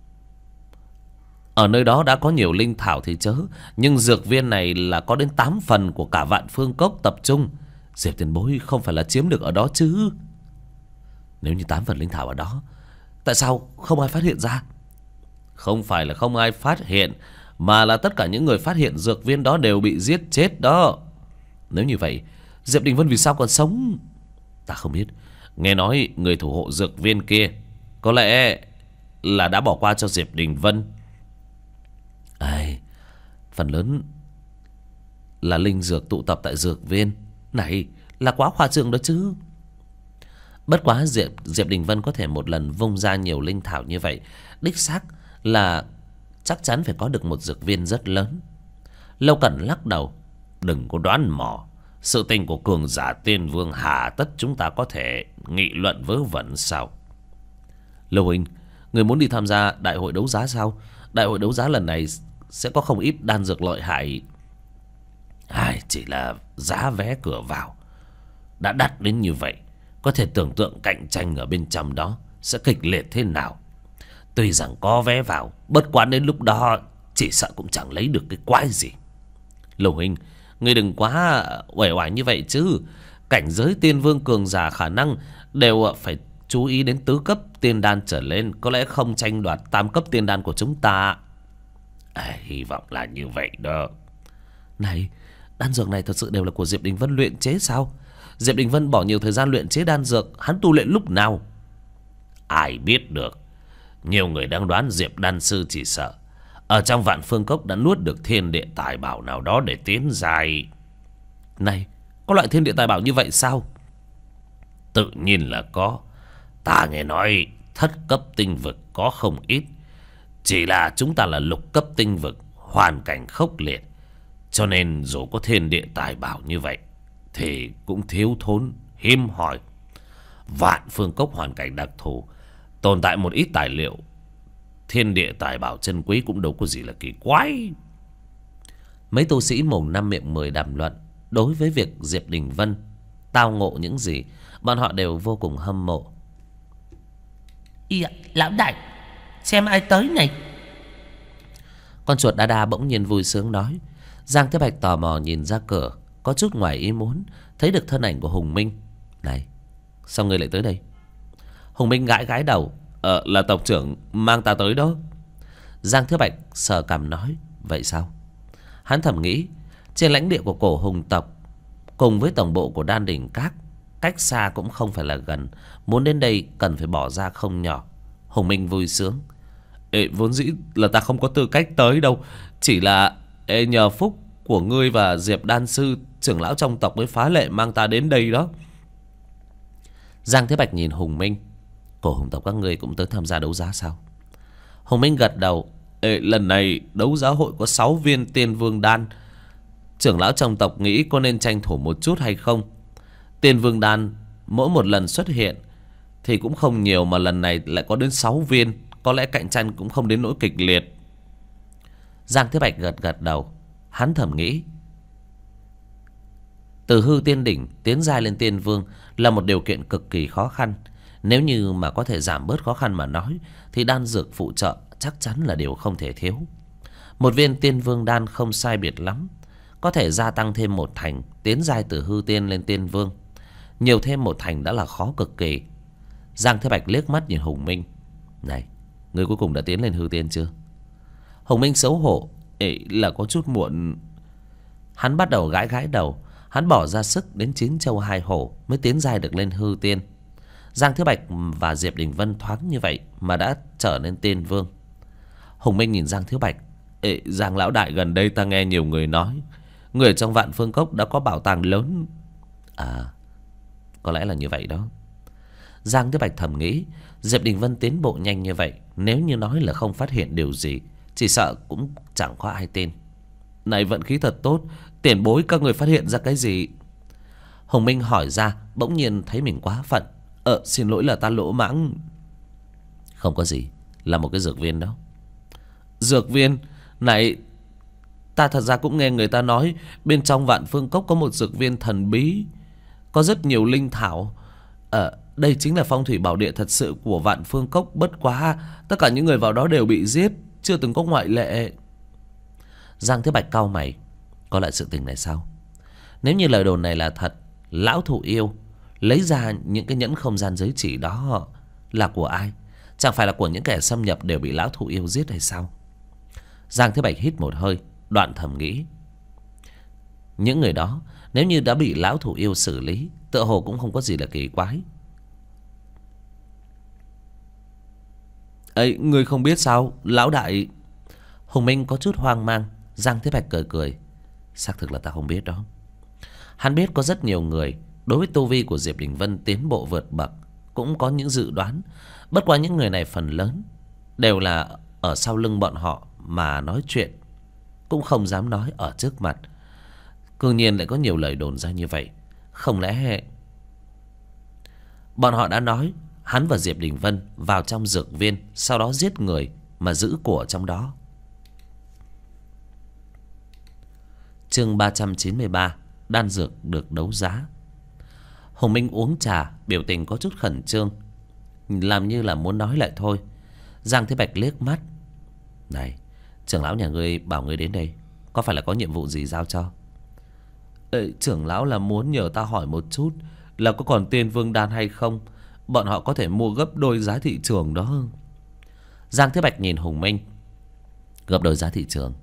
ở nơi đó đã có nhiều linh thảo thì chớ, nhưng dược viên này là có đến 8 phần của cả Vạn Phương Cốc tập trung. Diệp tiền bối không phải là chiếm được ở đó chứ? Nếu như 8 phần linh thảo ở đó, tại sao không ai phát hiện ra? Không phải là không ai phát hiện, mà là tất cả những người phát hiện dược viên đó đều bị giết chết đó. Nếu như vậy, Diệp Đình Vân vì sao còn sống? Ta không biết. Nghe nói người thủ hộ dược viên kia có lẽ là đã bỏ qua cho Diệp Đình Vân. Phần lớn là linh dược tụ tập tại dược viên này, là quá khoa trương đó chứ. Bất quá Diệp Đình Vân có thể một lần vung ra nhiều linh thảo như vậy, đích xác là chắc chắn phải có được một dược viên rất lớn. Lâu Cẩn lắc đầu. Đừng có đoán mò. Sự tình của cường giả tiên vương hà tất chúng ta có thể nghị luận vớ vẩn sao? Lâu huynh, người muốn đi tham gia đại hội đấu giá sao? Đại hội đấu giá lần này sẽ có không ít đan dược lợi hại. Chỉ là giá vé cửa vào đã đắt đến như vậy, có thể tưởng tượng cạnh tranh ở bên trong đó sẽ kịch liệt thế nào. Tuy rằng có vé vào, bất quá đến lúc đó chỉ sợ cũng chẳng lấy được cái quái gì. Lâu huynh, ngươi đừng quá uể oải như vậy chứ. Cảnh giới tiên vương cường giả khả năng đều phải chú ý đến tứ cấp tiên đan trở lên, có lẽ không tranh đoạt tam cấp tiên đan của chúng ta. Hy vọng là như vậy đó. Này, đan dược này thật sự đều là của Diệp Đình Vân luyện chế sao? Diệp Đình Vân bỏ nhiều thời gian luyện chế đan dược, hắn tu luyện lúc nào? Ai biết được. Nhiều người đang đoán Diệp đan sư chỉ sợ ở trong Vạn Phương Cốc đã nuốt được thiên địa tài bảo nào đó để tiến dài. Này, có loại thiên địa tài bảo như vậy sao? Tự nhiên là có. Ta nghe nói thất cấp tinh vực có không ít. Chỉ là chúng ta là lục cấp tinh vực, hoàn cảnh khốc liệt, cho nên dù có thiên địa tài bảo như vậy thì cũng thiếu thốn, hiếm hoi. Vạn Phương Cốc hoàn cảnh đặc thù, tồn tại một ít tài liệu thiên địa tài bảo chân quý cũng đâu có gì là kỳ quái. Mấy tu sĩ mồm năm miệng mười đàm luận đối với việc Diệp Đình Vân tao ngộ những gì, bọn họ đều vô cùng hâm mộ. Lão đại, xem ai tới này. Con chuột đa đa bỗng nhiên vui sướng nói. Giang Thế Bạch tò mò nhìn ra cửa, có chút ngoài ý muốn thấy được thân ảnh của Hùng Minh. Này, sao ngươi lại tới đây? Hùng Minh gãi gãi đầu. Là tộc trưởng mang ta tới đó. Giang Thế Bạch sờ cằm nói. Vậy sao? Hắn thầm nghĩ, trên lãnh địa của cổ hùng tộc cùng với tổng bộ của Đan Đình Các cách xa cũng không phải là gần, muốn đến đây cần phải bỏ ra không nhỏ. Hùng Minh vui sướng. Vốn dĩ là ta không có tư cách tới đâu, chỉ là nhờ phúc của ngươi và Diệp đan sư trưởng lão trong tộc mới phá lệ mang ta đến đây đó. Giang Thế Bạch nhìn Hùng Minh. Cổ hùng tộc các ngươi cũng tới tham gia đấu giá sao? Hùng Minh gật đầu. Lần này đấu giá hội có 6 viên tiên vương đan, trưởng lão trong tộc nghĩ có nên tranh thủ một chút hay không? Tiên vương đan mỗi một lần xuất hiện thì cũng không nhiều, mà lần này lại có đến 6 viên. Có lẽ cạnh tranh cũng không đến nỗi kịch liệt. Giang Thế Bạch gật gật đầu. Hắn thầm nghĩ, từ hư tiên đỉnh tiến giai lên tiên vương là một điều kiện cực kỳ khó khăn. Nếu như mà có thể giảm bớt khó khăn mà nói, thì đan dược phụ trợ chắc chắn là điều không thể thiếu. Một viên tiên vương đan không sai biệt lắm, có thể gia tăng thêm một thành, tiến giai từ hư tiên lên tiên vương. Nhiều thêm một thành đã là khó cực kỳ. Giang Thế Bạch liếc mắt nhìn Hùng Minh. Này, ngươi cuối cùng đã tiến lên hư tiên chưa? Hùng Minh xấu hổ, ấy là có chút muộn. Hắn bắt đầu gãi gãi đầu. Hắn bỏ ra sức đến 9 châu 2 hổ mới tiến giai được lên hư tiên. Giang Thế Bạch và Diệp Đình Vân thoáng như vậy mà đã trở nên tiên vương. Hùng Minh nhìn Giang Thế Bạch. Ê, Giang lão đại, gần đây ta nghe nhiều người nói người trong Vạn Phương Cốc đã có bảo tàng lớn. À, có lẽ là như vậy đó. Giang Thế Bạch thầm nghĩ, Diệp Đình Vân tiến bộ nhanh như vậy, nếu như nói là không phát hiện điều gì, chỉ sợ cũng chẳng có ai tin. Này, vận khí thật tốt, tiền bối các người phát hiện ra cái gì? Hùng Minh hỏi ra, bỗng nhiên thấy mình quá phận. Xin lỗi là ta lỗ mãng. Không có gì, là một cái dược viên đó. Dược viên? Này, ta thật ra cũng nghe người ta nói bên trong Vạn Phương Cốc có một dược viên thần bí, có rất nhiều linh thảo. Đây chính là phong thủy bảo địa thật sự của Vạn Phương Cốc. Bất quá tất cả những người vào đó đều bị giết, chưa từng có ngoại lệ. Giang Thế Bạch cau mày. Có lại sự tình này sao? Nếu như lời đồn này là thật, lão thụ yêu lấy ra những cái nhẫn không gian giới chỉ đó là của ai? Chẳng phải là của những kẻ xâm nhập đều bị lão thụ yêu giết hay sao? Giang Thế Bạch hít một hơi, đoạn thầm nghĩ, những người đó nếu như đã bị lão thụ yêu xử lý, tựa hồ cũng không có gì là kỳ quái. Ấy, ngươi không biết sao, lão đại? Hùng Minh có chút hoang mang. Giang Thế Bạch cười cười. Xác thực là ta không biết đó. Hắn biết có rất nhiều người đối với tu vi của Diệp Đình Vân tiến bộ vượt bậc cũng có những dự đoán. Bất quá những người này phần lớn đều là ở sau lưng bọn họ mà nói chuyện, cũng không dám nói ở trước mặt. Cư nhiên lại có nhiều lời đồn ra như vậy. Không lẽ bọn họ đã nói hắn và Diệp Đình Vân vào trong dược viên, sau đó giết người mà giữ của trong đó? Chương 393, đan dược được đấu giá. Hùng Minh uống trà, biểu tình có chút khẩn trương, làm như là muốn nói lại thôi. Giang Thế Bạch liếc mắt. Này, trưởng lão nhà ngươi bảo ngươi đến đây, có phải là có nhiệm vụ gì giao cho? Trưởng lão là muốn nhờ ta hỏi một chút, là có còn tiên vương đan hay không? Bọn họ có thể mua gấp đôi giá thị trường đó. Giang Thế Bạch nhìn Hùng Minh. Gấp đôi giá thị trường?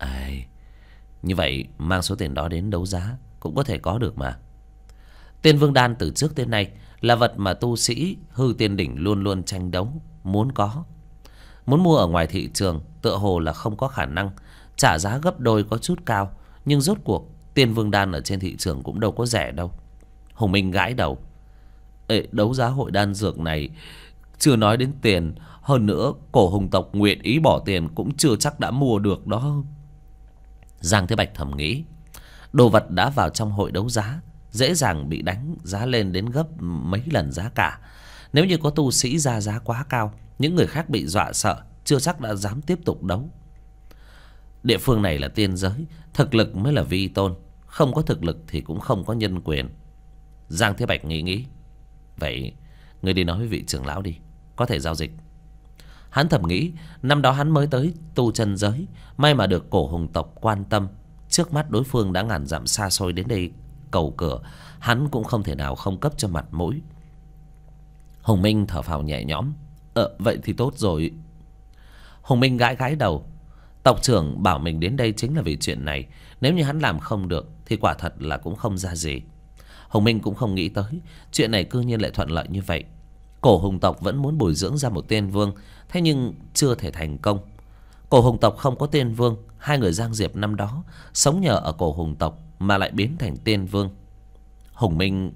Như vậy mang số tiền đó đến đấu giá cũng có thể có được mà. Tiên vương đan từ trước tới nay là vật mà tu sĩ hư tiên đỉnh luôn luôn tranh đấu muốn có. Muốn mua ở ngoài thị trường tựa hồ là không có khả năng. Trả giá gấp đôi có chút cao, nhưng rốt cuộc tiên vương đan ở trên thị trường cũng đâu có rẻ đâu. Hùng Minh gãi đầu. Đấu giá hội đan dược này chưa nói đến tiền, hơn nữa cổ hùng tộc nguyện ý bỏ tiền cũng chưa chắc đã mua được đó. Giang Thế Bạch thầm nghĩ, đồ vật đã vào trong hội đấu giá dễ dàng bị đánh giá lên đến gấp mấy lần giá cả. Nếu như có tu sĩ ra giá quá cao, những người khác bị dọa sợ, chưa chắc đã dám tiếp tục đấu. Địa phương này là tiên giới, thực lực mới là vi tôn, không có thực lực thì cũng không có nhân quyền. Giang Thế Bạch nghĩ. Vậy người đi nói với vị trưởng lão đi, có thể giao dịch. Hắn thầm nghĩ, năm đó hắn mới tới tu chân giới, may mà được cổ hùng tộc quan tâm. Trước mắt đối phương đã ngàn dặm xa xôi đến đây cầu cửa, hắn cũng không thể nào không cấp cho mặt mũi. Hùng Minh thở phào nhẹ nhõm. Vậy thì tốt rồi. Hùng Minh gãi gãi đầu. Tộc trưởng bảo mình đến đây chính là vì chuyện này. Nếu như hắn làm không được thì quả thật là cũng không ra gì. Hùng Minh cũng không nghĩ tới chuyện này cư nhiên lại thuận lợi như vậy. Cổ hùng tộc vẫn muốn bồi dưỡng ra một tiên vương, thế nhưng chưa thể thành công. Cổ hùng tộc không có tiên vương. Hai người Giang Diệp năm đó sống nhờ ở cổ hùng tộc mà lại biến thành tiên vương. Hùng Minh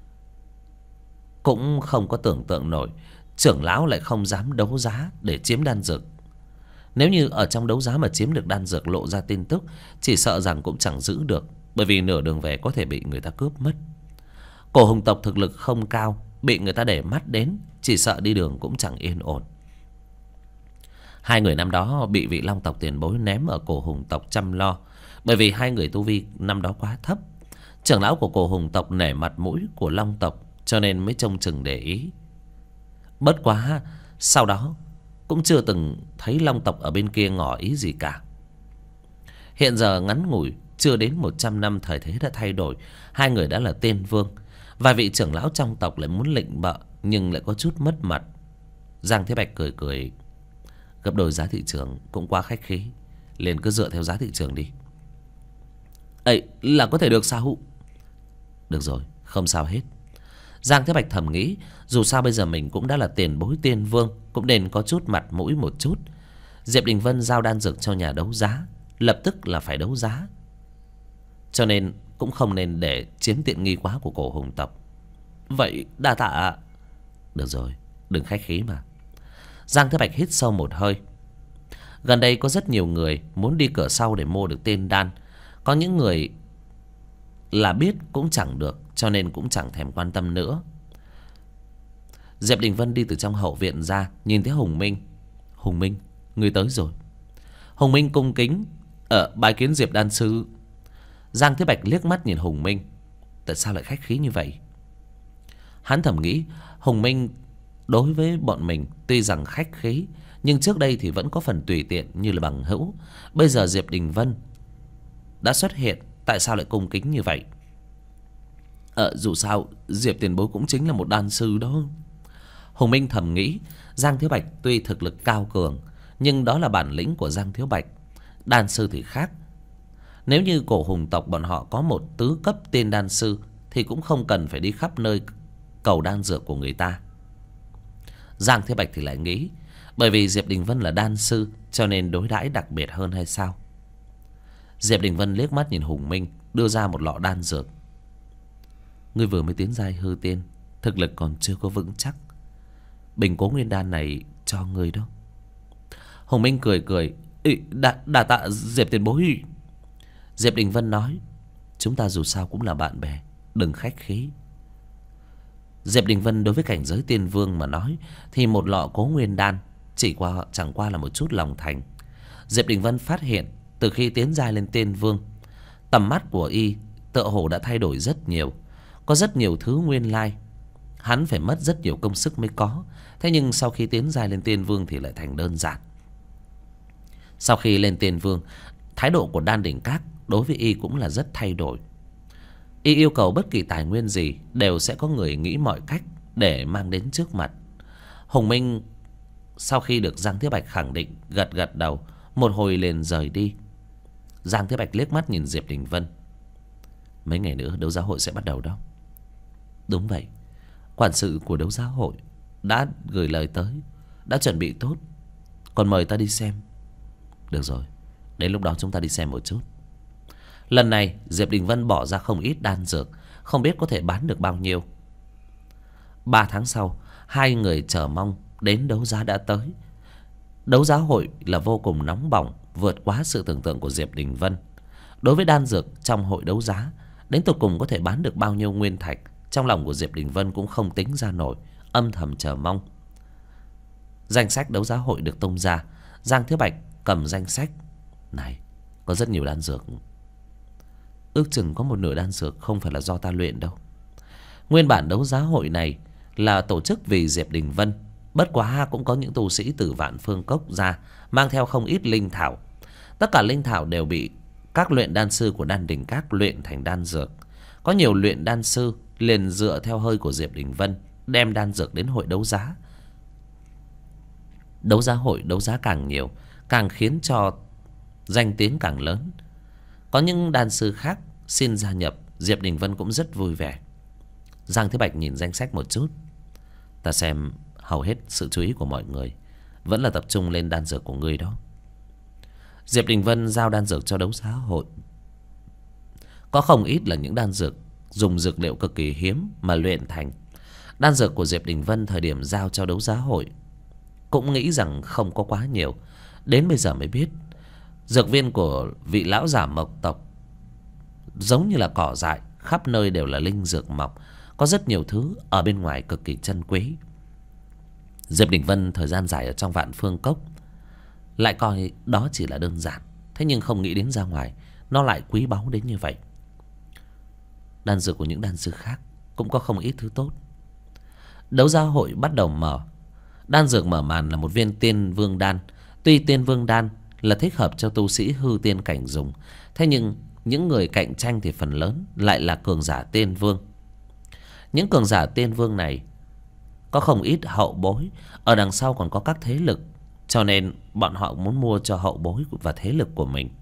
cũng không có tưởng tượng nổi trưởng lão lại không dám đấu giá để chiếm đan dược. Nếu như ở trong đấu giá mà chiếm được đan dược lộ ra tin tức, chỉ sợ rằng cũng chẳng giữ được, bởi vì nửa đường về có thể bị người ta cướp mất. Cổ hùng tộc thực lực không cao, bị người ta để mắt đến, chỉ sợ đi đường cũng chẳng yên ổn. Hai người năm đó bị vị long tộc tiền bối ném ở cổ hùng tộc chăm lo, bởi vì hai người tu vi năm đó quá thấp. Trưởng lão của cổ hùng tộc nể mặt mũi của long tộc, cho nên mới trông chừng để ý. Bất quá sau đó cũng chưa từng thấy long tộc ở bên kia ngỏ ý gì cả. Hiện giờ ngắn ngủi chưa đến 100 năm, thời thế đã thay đổi. Hai người đã là tiên vương. Vài vị trưởng lão trong tộc lại muốn lịnh bợ, nhưng lại có chút mất mặt. Giang Thế Bạch cười cười: gấp đôi giá thị trường cũng quá khách khí, liền cứ dựa theo giá thị trường đi. Ấy là có thể được sao? Được rồi, không sao hết. Giang Thế Bạch thầm nghĩ, dù sao bây giờ mình cũng đã là tiền bối tiên vương, cũng nên có chút mặt mũi một chút. Diệp Đình Vân giao đan dược cho nhà đấu giá, lập tức là phải đấu giá, cho nên cũng không nên để chiếm tiện nghi quá của cổ hùng tộc. Vậy đa tạ. Được rồi, đừng khách khí mà. Giang Thế Bạch hít sâu một hơi. Gần đây có rất nhiều người muốn đi cửa sau để mua được tiên đan. Có những người là biết cũng chẳng được, cho nên cũng chẳng thèm quan tâm nữa. Diệp Đình Vân đi từ trong hậu viện ra, nhìn thấy Hùng Minh. Hùng Minh, người tới rồi. Hùng Minh cung kính: bái kiến Diệp đan sư. Giang Thế Bạch liếc mắt nhìn Hùng Minh. Tại sao lại khách khí như vậy? Hắn thầm nghĩ, Hùng Minh đối với bọn mình tuy rằng khách khí, nhưng trước đây thì vẫn có phần tùy tiện như là bằng hữu. Bây giờ Diệp Đình Vân đã xuất hiện, tại sao lại cung kính như vậy? Dù sao Diệp tiền bối cũng chính là một đan sư đó. Hùng Minh thầm nghĩ. Giang Thiếu Bạch tuy thực lực cao cường, nhưng đó là bản lĩnh của Giang Thiếu Bạch. Đan sư thì khác. Nếu như cổ hùng tộc bọn họ có một tứ cấp tiên đan sư, thì cũng không cần phải đi khắp nơi cầu đan dược của người ta. Giang Thế Bạch thì lại nghĩ, bởi vì Diệp Đình Vân là đan sư, cho nên đối đãi đặc biệt hơn hay sao? Diệp Đình Vân liếc mắt nhìn Hùng Minh, đưa ra một lọ đan dược. Ngươi vừa mới tiến giai hư tiên, thực lực còn chưa có vững chắc. Bình cố nguyên đan này cho ngươi đó. Hùng Minh cười cười: đà tạ Diệp tiền bối. Diệp Đình Vân nói: chúng ta dù sao cũng là bạn bè, đừng khách khí. Diệp Đình Vân đối với cảnh giới tiên vương mà nói, thì một lọ cố nguyên đan chẳng qua là một chút lòng thành. Diệp Đình Vân phát hiện, từ khi tiến giai lên tiên vương, tầm mắt của y tựa hồ đã thay đổi rất nhiều. Có rất nhiều thứ nguyên lai hắn phải mất rất nhiều công sức mới có. Thế nhưng sau khi tiến giai lên tiên vương thì lại thành đơn giản. Sau khi lên tiên vương, thái độ của Đan Đỉnh Các đối với y cũng là rất thay đổi. Y yêu cầu bất kỳ tài nguyên gì đều sẽ có người nghĩ mọi cách để mang đến trước mặt. Hùng Minh sau khi được Giang Thế Bạch khẳng định, gật gật đầu, một hồi liền rời đi. Giang Thế Bạch liếc mắt nhìn Diệp Đình Vân. Mấy ngày nữa đấu giá hội sẽ bắt đầu đó. Đúng vậy, quản sự của đấu giá hội đã gửi lời tới, đã chuẩn bị tốt, còn mời ta đi xem. Được rồi, đến lúc đó chúng ta đi xem một chút. Lần này Diệp Đình Vân bỏ ra không ít đan dược, không biết có thể bán được bao nhiêu. 3 tháng sau, hai người chờ mong đến đấu giá đã tới. Đấu giá hội là vô cùng nóng bỏng, vượt quá sự tưởng tượng của Diệp Đình Vân. Đối với đan dược trong hội đấu giá, đến tột cùng có thể bán được bao nhiêu nguyên thạch, trong lòng của Diệp Đình Vân cũng không tính ra nổi, âm thầm chờ mong. Danh sách đấu giá hội được tung ra. Giang Thiếu Bạch cầm danh sách. Này, có rất nhiều đan dược, ước chừng có một nửa đan dược không phải là do ta luyện đâu. Nguyên bản đấu giá hội này là tổ chức vì Diệp Đình Vân, bất quá cũng có những tu sĩ từ Vạn Phương Cốc ra, mang theo không ít linh thảo. Tất cả linh thảo đều bị các luyện đan sư của Đan Đỉnh Các luyện thành đan dược. Có nhiều luyện đan sư liền dựa theo hơi của Diệp Đình Vân đem đan dược đến hội đấu giá. Đấu giá hội đấu giá càng nhiều, càng khiến cho danh tiếng càng lớn. Có những đan sư khác xin gia nhập, Diệp Đình Vân cũng rất vui vẻ. Giang Thế Bạch nhìn danh sách một chút. Ta xem hầu hết sự chú ý của mọi người vẫn là tập trung lên đan dược của ngươi đó. Diệp Đình Vân giao đan dược cho đấu giá hội. Có không ít là những đan dược dùng dược liệu cực kỳ hiếm mà luyện thành. Đan dược của Diệp Đình Vân thời điểm giao cho đấu giá hội cũng nghĩ rằng không có quá nhiều. Đến bây giờ mới biết, dược viên của vị lão giả Mộc tộc giống như là cỏ dại, khắp nơi đều là linh dược mọc. có rất nhiều thứ ở bên ngoài cực kỳ chân quý. Diệp Đình Vân thời gian dài ở trong Vạn Phương Cốc lại coi đó chỉ là đơn giản, thế nhưng không nghĩ đến ra ngoài nó lại quý báu đến như vậy. Đan dược của những đan sư khác cũng có không ít thứ tốt. Đấu giá hội bắt đầu mở. Đan dược mở màn là một viên Tiên Vương đan. Tuy Tiên Vương đan là thích hợp cho tu sĩ hư tiên cảnh dùng, thế nhưng những người cạnh tranh thì phần lớn lại là cường giả Tiên Vương. Những cường giả Tiên Vương này có không ít hậu bối, ở đằng sau còn có các thế lực, cho nên bọn họ muốn mua cho hậu bối và thế lực của mình.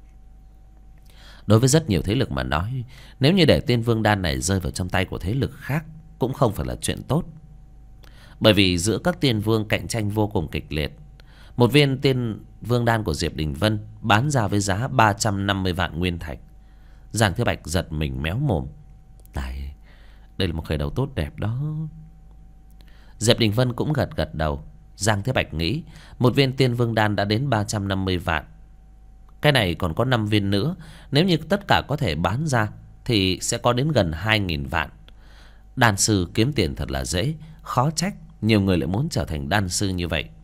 Đối với rất nhiều thế lực mà nói, nếu như để Tiên Vương đan này rơi vào trong tay của thế lực khác cũng không phải là chuyện tốt. Bởi vì giữa các tiên vương cạnh tranh vô cùng kịch liệt. Một viên Tiên Vương đan của Diệp Đình Vân bán ra với giá 350 vạn nguyên thạch. Giang Thiếu Bạch giật mình méo mồm. Này, đây là một khởi đầu tốt đẹp đó. Diệp Đình Vân cũng gật gật đầu. Giang Thiếu Bạch nghĩ một viên Tiên Vương đan đã đến 350 vạn. Cái này còn có 5 viên nữa. Nếu như tất cả có thể bán ra thì sẽ có đến gần 2.000 vạn. Đan sư kiếm tiền thật là dễ. Khó trách nhiều người lại muốn trở thành đan sư như vậy.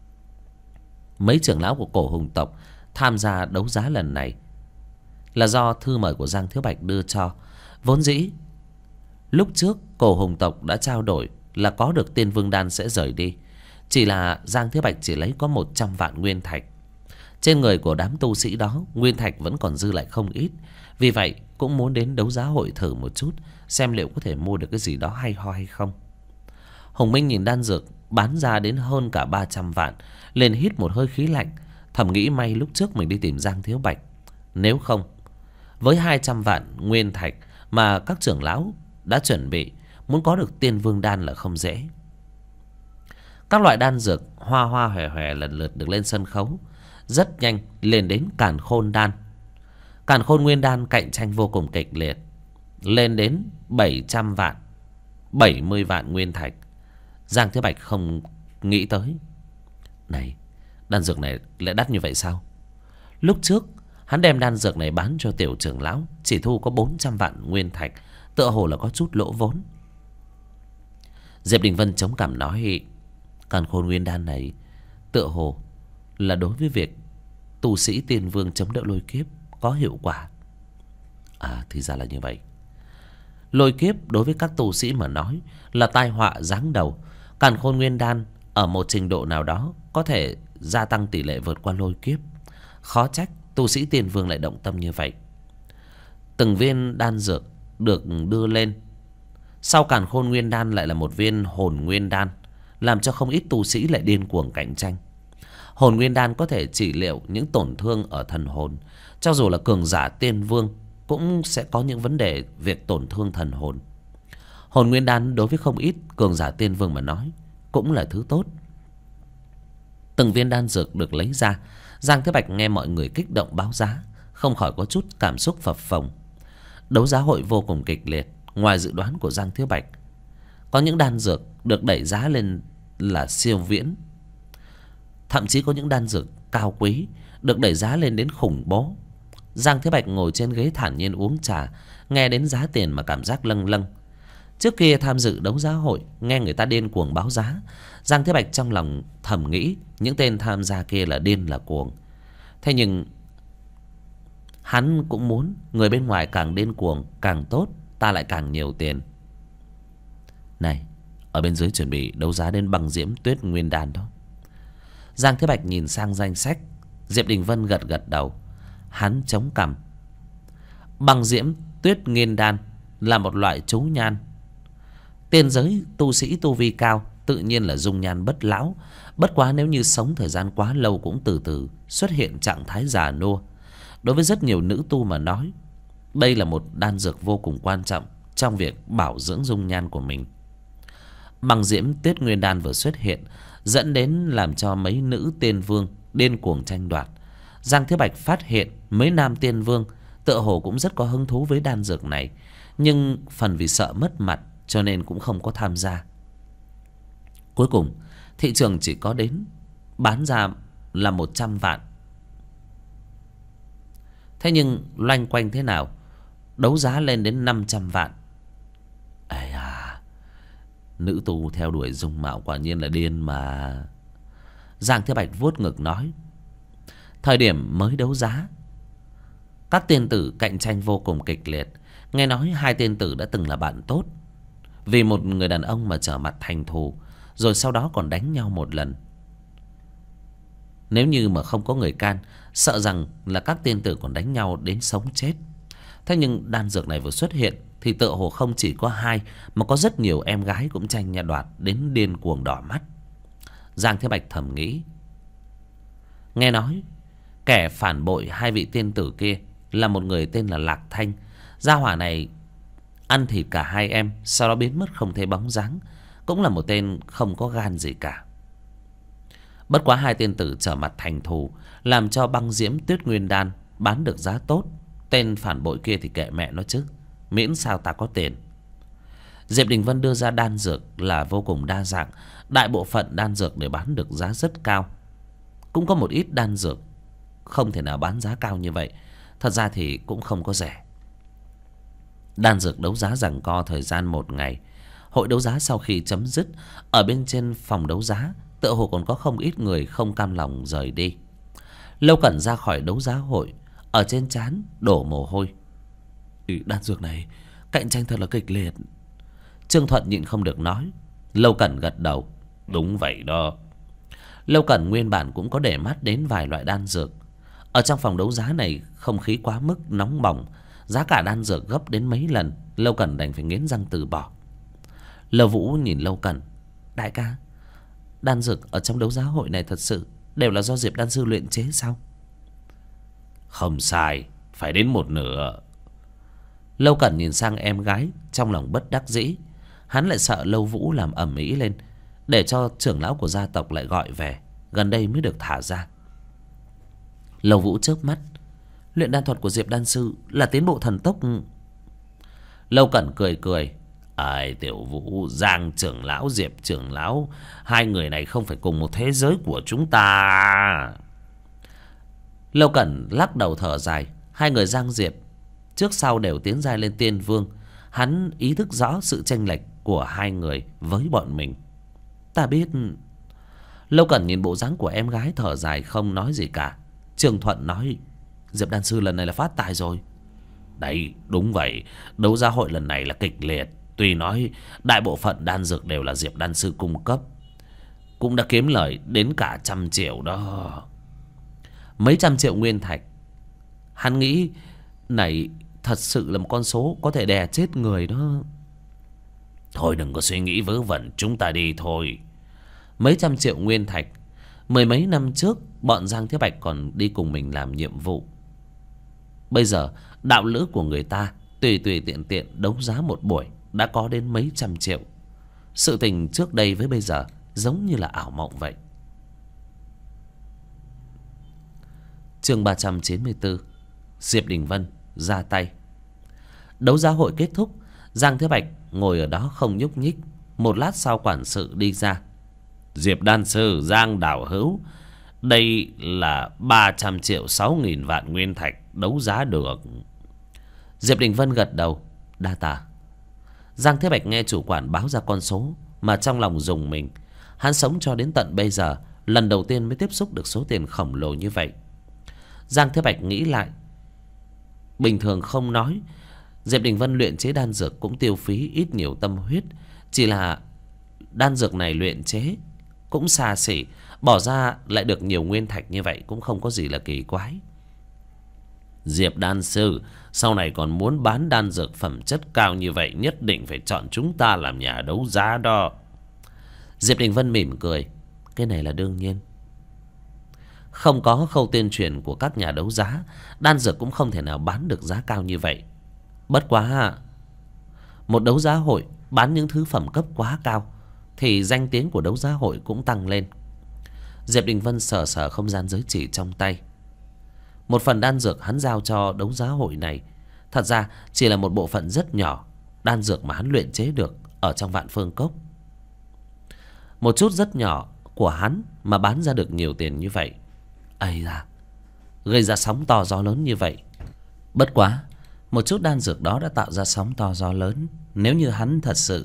Mấy trưởng lão của Cổ Hùng tộc tham gia đấu giá lần này là do thư mời của Giang Thiếu Bạch đưa cho. Vốn dĩ lúc trước Cổ Hùng tộc đã trao đổi là có được Tiên Vương đan sẽ rời đi. Chỉ là Giang Thiếu Bạch chỉ lấy có 100 vạn nguyên thạch. Trên người của đám tu sĩ đó nguyên thạch vẫn còn dư lại không ít. Vì vậy cũng muốn đến đấu giá hội thử một chút, xem liệu có thể mua được cái gì đó hay ho hay không. Hồng Minh nhìn đan dược bán ra đến hơn cả 300 vạn, liền hít một hơi khí lạnh, thầm nghĩ may lúc trước mình đi tìm Giang Thiếu Bạch. Nếu không, với 200 vạn nguyên thạch mà các trưởng lão đã chuẩn bị, muốn có được Tiên Vương đan là không dễ. Các loại đan dược hoa hoa hòe hòe lần lượt được lên sân khấu. Rất nhanh lên đến Càn Khôn đan. Càn Khôn nguyên đan cạnh tranh vô cùng kịch liệt, lên đến 700 vạn, 70 vạn nguyên thạch. Giang Thế Bạch không nghĩ tới. Này, đan dược này lại đắt như vậy sao? Lúc trước hắn đem đan dược này bán cho tiểu trưởng lão, chỉ thu có 400 vạn nguyên thạch, tựa hồ là có chút lỗ vốn. Diệp Đình Vân chống cằm nói, Càn Khôn nguyên đan này tựa hồ là đối với việc tu sĩ Tiên Vương chống đỡ lôi kiếp có hiệu quả. À, thì ra là như vậy. Lôi kiếp đối với các tu sĩ mà nói là tai họa giáng đầu. Càn Khôn nguyên đan ở một trình độ nào đó có thể gia tăng tỷ lệ vượt qua lôi kiếp. Khó trách tu sĩ Tiên Vương lại động tâm như vậy. Từng viên đan dược được đưa lên. Sau Càn Khôn nguyên đan lại là một viên Hồn nguyên đan, làm cho không ít tu sĩ lại điên cuồng cạnh tranh. Hồn nguyên đan có thể trị liệu những tổn thương ở thần hồn. Cho dù là cường giả Tiên Vương cũng sẽ có những vấn đề việc tổn thương thần hồn. Hồn nguyên đan đối với không ít cường giả Tiên Vương mà nói cũng là thứ tốt. Từng viên đan dược được lấy ra, Giang Thế Bạch nghe mọi người kích động báo giá, không khỏi có chút cảm xúc phập phồng. Đấu giá hội vô cùng kịch liệt. Ngoài dự đoán của Giang Thế Bạch, có những đan dược được đẩy giá lên là siêu viễn. Thậm chí có những đan dược cao quý được đẩy giá lên đến khủng bố. Giang Thế Bạch ngồi trên ghế thản nhiên uống trà, nghe đến giá tiền mà cảm giác lâng lâng. Trước kia tham dự đấu giá hội, nghe người ta điên cuồng báo giá, Giang Thế Bạch trong lòng thầm nghĩ những tên tham gia kia là điên là cuồng. Thế nhưng hắn cũng muốn người bên ngoài càng điên cuồng càng tốt, ta lại càng nhiều tiền. Này, ở bên dưới chuẩn bị đấu giá đến băng diễm tuyết nguyên đan đó. Giang Thế Bạch nhìn sang danh sách. Diệp Đình Vân gật gật đầu. Hắn chống cằm. Băng diễm tuyết nguyên đan là một loại chú nhan. Tiên giới tu sĩ tu vi cao tự nhiên là dung nhan bất lão. Bất quá nếu như sống thời gian quá lâu cũng từ từ xuất hiện trạng thái già nua. Đối với rất nhiều nữ tu mà nói, đây là một đan dược vô cùng quan trọng trong việc bảo dưỡng dung nhan của mình. Băng diễm tuyết nguyên đan vừa xuất hiện, dẫn đến làm cho mấy nữ tiên vương điên cuồng tranh đoạt. Giang Thế Bạch phát hiện mấy nam tiên vương tựa hồ cũng rất có hứng thú với đan dược này, nhưng phần vì sợ mất mặt cho nên cũng không có tham gia. Cuối cùng thị trường chỉ có đến bán ra là 100 vạn. Thế nhưng loanh quanh thế nào đấu giá lên đến 500 vạn. Ây à, Nữ tu theo đuổi dung mạo quả nhiên là điên mà. Giang Thế Bạch vuốt ngực nói. Thời điểm mới đấu giá, các tiên tử cạnh tranh vô cùng kịch liệt. Nghe nói hai tiên tử đã từng là bạn tốt, vì một người đàn ông mà trở mặt thành thù, rồi sau đó còn đánh nhau một lần. Nếu như mà không có người can, sợ rằng là các tiên tử còn đánh nhau đến sống chết. Thế nhưng đan dược này vừa xuất hiện thì tựa hồ không chỉ có hai, mà có rất nhiều em gái cũng tranh nhau đoạt đến điên cuồng đỏ mắt. Giang Thế Bạch thầm nghĩ. Nghe nói kẻ phản bội hai vị tiên tử kia là một người tên là Lạc Thanh. Gia hỏa này ăn thịt cả hai em, sau đó biến mất không thấy bóng dáng. Cũng là một tên không có gan gì cả. Bất quá hai tiên tử trở mặt thành thù, làm cho băng diễm tuyết nguyên đan bán được giá tốt. Tên phản bội kia thì kệ mẹ nó chứ, miễn sao ta có tiền. Diệp Đình Vân đưa ra đan dược là vô cùng đa dạng. Đại bộ phận đan dược đều bán được giá rất cao. Cũng có một ít đan dược không thể nào bán giá cao như vậy. Thật ra thì cũng không có rẻ. Đan dược đấu giá giằng co thời gian 1 ngày. Hội đấu giá sau khi chấm dứt, ở bên trên phòng đấu giá tựa hồ còn có không ít người không cam lòng rời đi. Lâu Cẩn ra khỏi đấu giá hội, ở trên trán đổ mồ hôi. Đan dược này cạnh tranh thật là kịch liệt. Trương Thuận nhịn không được nói. Lâu Cẩn gật đầu. Đúng vậy đó. Lâu Cẩn nguyên bản cũng có để mắt đến vài loại đan dược. Ở trong phòng đấu giá này không khí quá mức nóng bỏng, giá cả đan dược gấp đến mấy lần. Lâu Cẩn đành phải nghiến răng từ bỏ. Lâu Vũ nhìn Lâu Cẩn. Đại ca, đan dược ở trong đấu giá hội này thật sự đều là do Diệp đan sư luyện chế sao? Không sai, phải đến 1/2. Lâu Cẩn nhìn sang em gái, trong lòng bất đắc dĩ. Hắn lại sợ Lâu Vũ làm ầm ĩ lên, để cho trưởng lão của gia tộc lại gọi về, gần đây mới được thả ra. Lâu Vũ chớp mắt. Luyện đan thuật của Diệp đan sư là tiến bộ thần tốc. Lâu Cẩn cười cười. Ai, Tiểu Vũ, Giang trưởng lão, Diệp trưởng lão, hai người này không phải cùng một thế giới của chúng ta. Lâu Cẩn lắc đầu thở dài. Hai người Giang Diệp trước sau đều tiến giai lên tiên vương. Hắn ý thức rõ sự chênh lệch của hai người với bọn mình. Ta biết. Lâu Cẩn nhìn bộ dáng của em gái thở dài không nói gì cả. Trường Thuận nói. Diệp đan sư lần này là phát tài rồi. Đấy, đúng vậy. Đấu giá hội lần này là kịch liệt. Tuy nói đại bộ phận đan dược đều là Diệp đan sư cung cấp, cũng đã kiếm lời đến cả 100 triệu đó. Mấy trăm triệu nguyên thạch. Hắn nghĩ này thật sự là một con số có thể đè chết người đó. Thôi đừng có suy nghĩ vớ vẩn, chúng ta đi thôi. Mấy trăm triệu nguyên thạch. Mười mấy năm trước bọn Giang Thế Bạch còn đi cùng mình làm nhiệm vụ. Bây giờ đạo lữ của người ta tùy tùy tiện tiện đấu giá một buổi đã có đến mấy trăm triệu. Sự tình trước đây với bây giờ giống như là ảo mộng vậy. Chương 394. Diệp Đình Vân ra tay. Đấu giá hội kết thúc, Giang Thế Bạch ngồi ở đó không nhúc nhích. Một lát sau quản sự đi ra. Diệp đan sư Giang đạo hữu, đây là 300 triệu 6.000 vạn nguyên thạch đấu giá được. Diệp Đình Vân gật đầu. Đa tạ. Giang Thế Bạch nghe chủ quản báo ra con số mà trong lòng rùng mình. Hắn sống cho đến tận bây giờ lần đầu tiên mới tiếp xúc được số tiền khổng lồ như vậy. Giang Thế Bạch nghĩ lại, bình thường không nói, Diệp Đình Vân luyện chế đan dược cũng tiêu phí ít nhiều tâm huyết. Chỉ là đan dược này luyện chế cũng xa xỉ, bỏ ra lại được nhiều nguyên thạch như vậy cũng không có gì là kỳ quái. Diệp đan sư sau này còn muốn bán đan dược phẩm chất cao như vậy, nhất định phải chọn chúng ta làm nhà đấu giá đó. Diệp Đình Vân mỉm cười. Cái này là đương nhiên. Không có khâu tuyên truyền của các nhà đấu giá, đan dược cũng không thể nào bán được giá cao như vậy. Bất quá một đấu giá hội bán những thứ phẩm cấp quá cao thì danh tiếng của đấu giá hội cũng tăng lên. Diệp Đình Vân sờ sờ không gian giới chỉ trong tay. Một phần đan dược hắn giao cho đấu giá hội này thật ra chỉ là một bộ phận rất nhỏ đan dược mà hắn luyện chế được ở trong Vạn Phương Cốc. Một chút rất nhỏ của hắn mà bán ra được nhiều tiền như vậy, ây da, gây ra sóng to gió lớn như vậy. Bất quá một chút đan dược đó đã tạo ra sóng to gió lớn. Nếu như hắn thật sự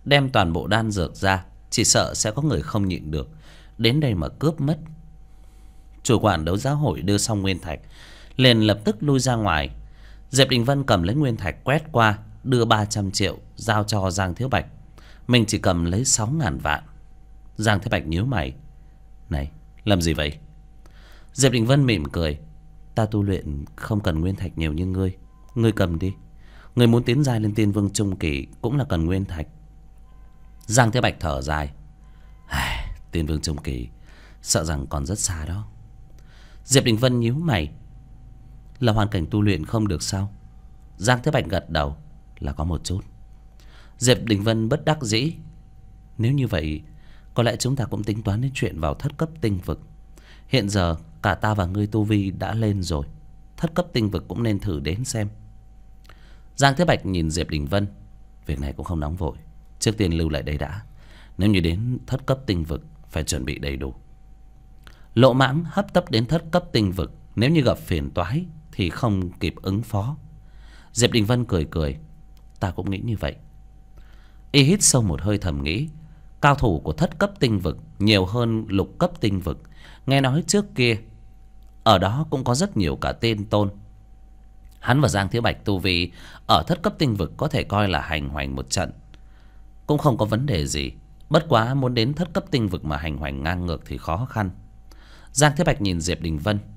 đem toàn bộ đan dược ra, chỉ sợ sẽ có người không nhịn được đến đây mà cướp mất. Chủ quản đấu giá hội đưa xong nguyên thạch liền lập tức lui ra ngoài. Diệp Đình Vân cầm lấy nguyên thạch quét qua, đưa 300 triệu giao cho Giang Thiếu Bạch. Mình chỉ cầm lấy 6.000 vạn. Giang Thiếu Bạch nhíu mày. Này, làm gì vậy? Diệp Đình Vân mỉm cười. Ta tu luyện không cần nguyên thạch nhiều như ngươi. Ngươi cầm đi. Ngươi muốn tiến giai lên tiên vương trung kỳ cũng là cần nguyên thạch. Giang Thiếu Bạch thở dài. Tiên vương trung kỳ sợ rằng còn rất xa đó. Diệp Đình Vân nhíu mày. Là hoàn cảnh tu luyện không được sao? Giang Thiếu Bạch gật đầu. Là có một chút. Diệp Đình Vân bất đắc dĩ. Nếu như vậy, có lẽ chúng ta cũng tính toán đến chuyện vào thất cấp tinh vực. Hiện giờ cả ta và ngươi tu vi đã lên rồi, thất cấp tinh vực cũng nên thử đến xem. Giang Thế Bạch nhìn Diệp Đình Vân. Việc này cũng không nóng vội, trước tiên lưu lại đây đã. Nếu như đến thất cấp tinh vực phải chuẩn bị đầy đủ. Lộ Mãng hấp tấp đến thất cấp tinh vực, nếu như gặp phiền toái thì không kịp ứng phó. Diệp Đình Vân cười cười. Ta cũng nghĩ như vậy. Y hít sâu một hơi thầm nghĩ. Cao thủ của thất cấp tinh vực nhiều hơn lục cấp tinh vực. Nghe nói trước kia ở đó cũng có rất nhiều cả tên tôn. Hắn và Giang Thiếu Bạch tu vi ở thất cấp tinh vực có thể coi là hành hoành một trận, cũng không có vấn đề gì. Bất quá muốn đến thất cấp tinh vực mà hành hoành ngang ngược thì khó khăn. Giang Thiếu Bạch nhìn Diệp Đình Vân.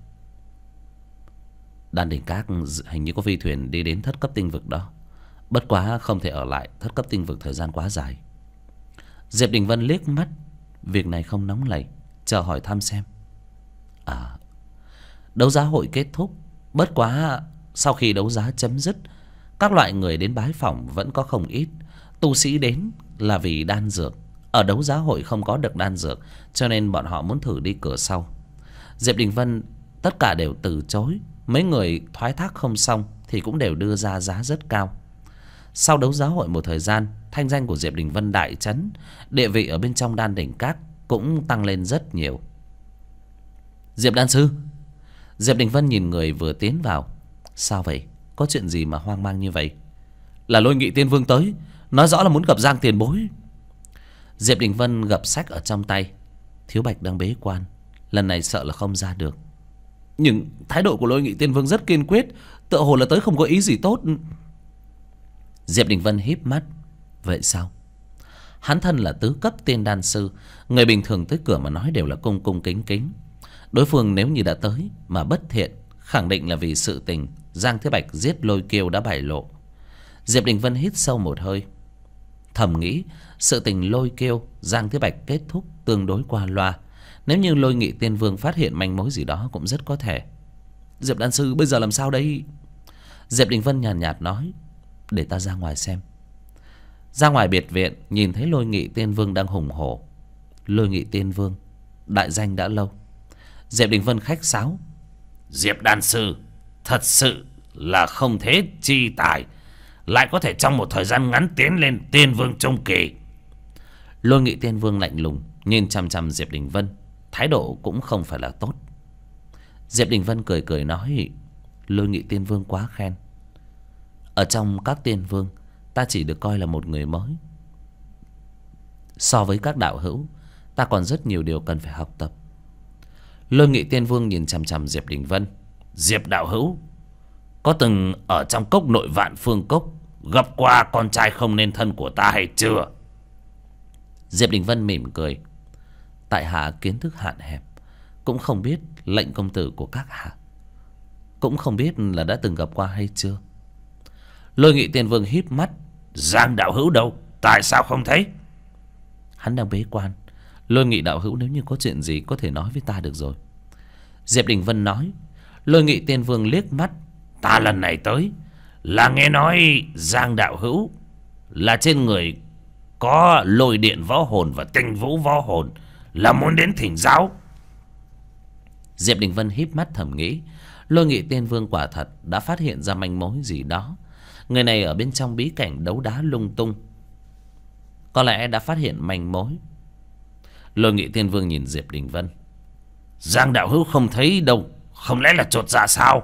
Đan Đỉnh Các hình như có phi thuyền đi đến thất cấp tinh vực đó. Bất quá không thể ở lại thất cấp tinh vực thời gian quá dài. Diệp Đình Vân liếc mắt. Việc này không nóng nảy, chờ hỏi thăm xem. Đấu giá hội kết thúc. Bất quá sau khi đấu giá chấm dứt, các loại người đến bái phỏng vẫn có không ít. Tu sĩ đến là vì đan dược. Ở đấu giá hội không có được đan dược, cho nên bọn họ muốn thử đi cửa sau. Diệp Đình Vân tất cả đều từ chối. Mấy người thoái thác không xong thì cũng đều đưa ra giá rất cao. Sau đấu giá hội một thời gian, thanh danh của Diệp Đình Vân đại chấn, địa vị ở bên trong Đan Đỉnh Các cũng tăng lên rất nhiều. Diệp đan sư. Diệp Đình Vân nhìn người vừa tiến vào. Sao vậy? Có chuyện gì mà hoang mang như vậy? Là Lôi Nghị Tiên Vương tới, nói rõ là muốn gặp Giang tiền bối. Diệp Đình Vân gập sách ở trong tay. Thiếu Bạch đang bế quan, lần này sợ là không ra được. Nhưng thái độ của Lôi Nghị Tiên Vương rất kiên quyết, tựa hồ là tới không có ý gì tốt. Diệp Đình Vân híp mắt. Vậy sao? Hắn thân là tứ cấp tiên đan sư, người bình thường tới cửa mà nói đều là cung cung kính kính. Đối phương nếu như đã tới mà bất thiện, khẳng định là vì sự tình Giang Thế Bạch giết Lôi Kiêu đã bại lộ. Diệp Đình Vân hít sâu một hơi, thầm nghĩ sự tình Lôi Kiêu Giang Thế Bạch kết thúc tương đối qua loa. Nếu như Lôi Nghị Tiên Vương phát hiện manh mối gì đó cũng rất có thể. Diệp đan sư bây giờ làm sao đây? Diệp Đình Vân nhàn nhạt nói. Để ta ra ngoài xem. Ra ngoài biệt viện, nhìn thấy Lôi Nghị Tiên Vương đang hùng hổ. Lôi Nghị Tiên Vương đại danh đã lâu. Diệp Đình Vân khách sáo. Diệp đan sư thật sự là không thế chi tài, lại có thể trong một thời gian ngắn tiến lên tiên vương trung kỳ. Lôi Nghị Tiên Vương lạnh lùng nhìn chằm chằm Diệp Đình Vân, thái độ cũng không phải là tốt. Diệp Đình Vân cười cười nói. Lôi Nghị Tiên Vương quá khen. Ở trong các tiên vương, ta chỉ được coi là một người mới. So với các đạo hữu, ta còn rất nhiều điều cần phải học tập. Lôi Nghị Tiên Vương nhìn chằm chằm Diệp Đình Vân. Diệp đạo hữu có từng ở trong cốc nội Vạn Phương Cốc gặp qua con trai không nên thân của ta hay chưa? Diệp Đình Vân mỉm cười. Tại hạ kiến thức hạn hẹp, cũng không biết lệnh công tử của các hạ, cũng không biết là đã từng gặp qua hay chưa. Lôi Nghị Tiên Vương híp mắt. Giang đạo hữu đâu? Tại sao không thấy? Hắn đang bế quan. Lôi Nghị đạo hữu nếu như có chuyện gì có thể nói với ta được rồi. Diệp Đình Vân nói. Lôi Nghị Tiên Vương liếc mắt. Ta lần này tới là nghe nói Giang đạo hữu là trên người có lôi điện võ hồn và tinh vũ võ hồn, là muốn đến thỉnh giáo. Diệp Đình Vân híp mắt thầm nghĩ. Lôi Nghị Tiên Vương quả thật đã phát hiện ra manh mối gì đó. Người này ở bên trong bí cảnh đấu đá lung tung, có lẽ đã phát hiện manh mối. Lôi Nghị Tiên Vương nhìn Diệp Đình Vân. Giang đạo hữu không thấy đâu, không lẽ là chột dạ sao?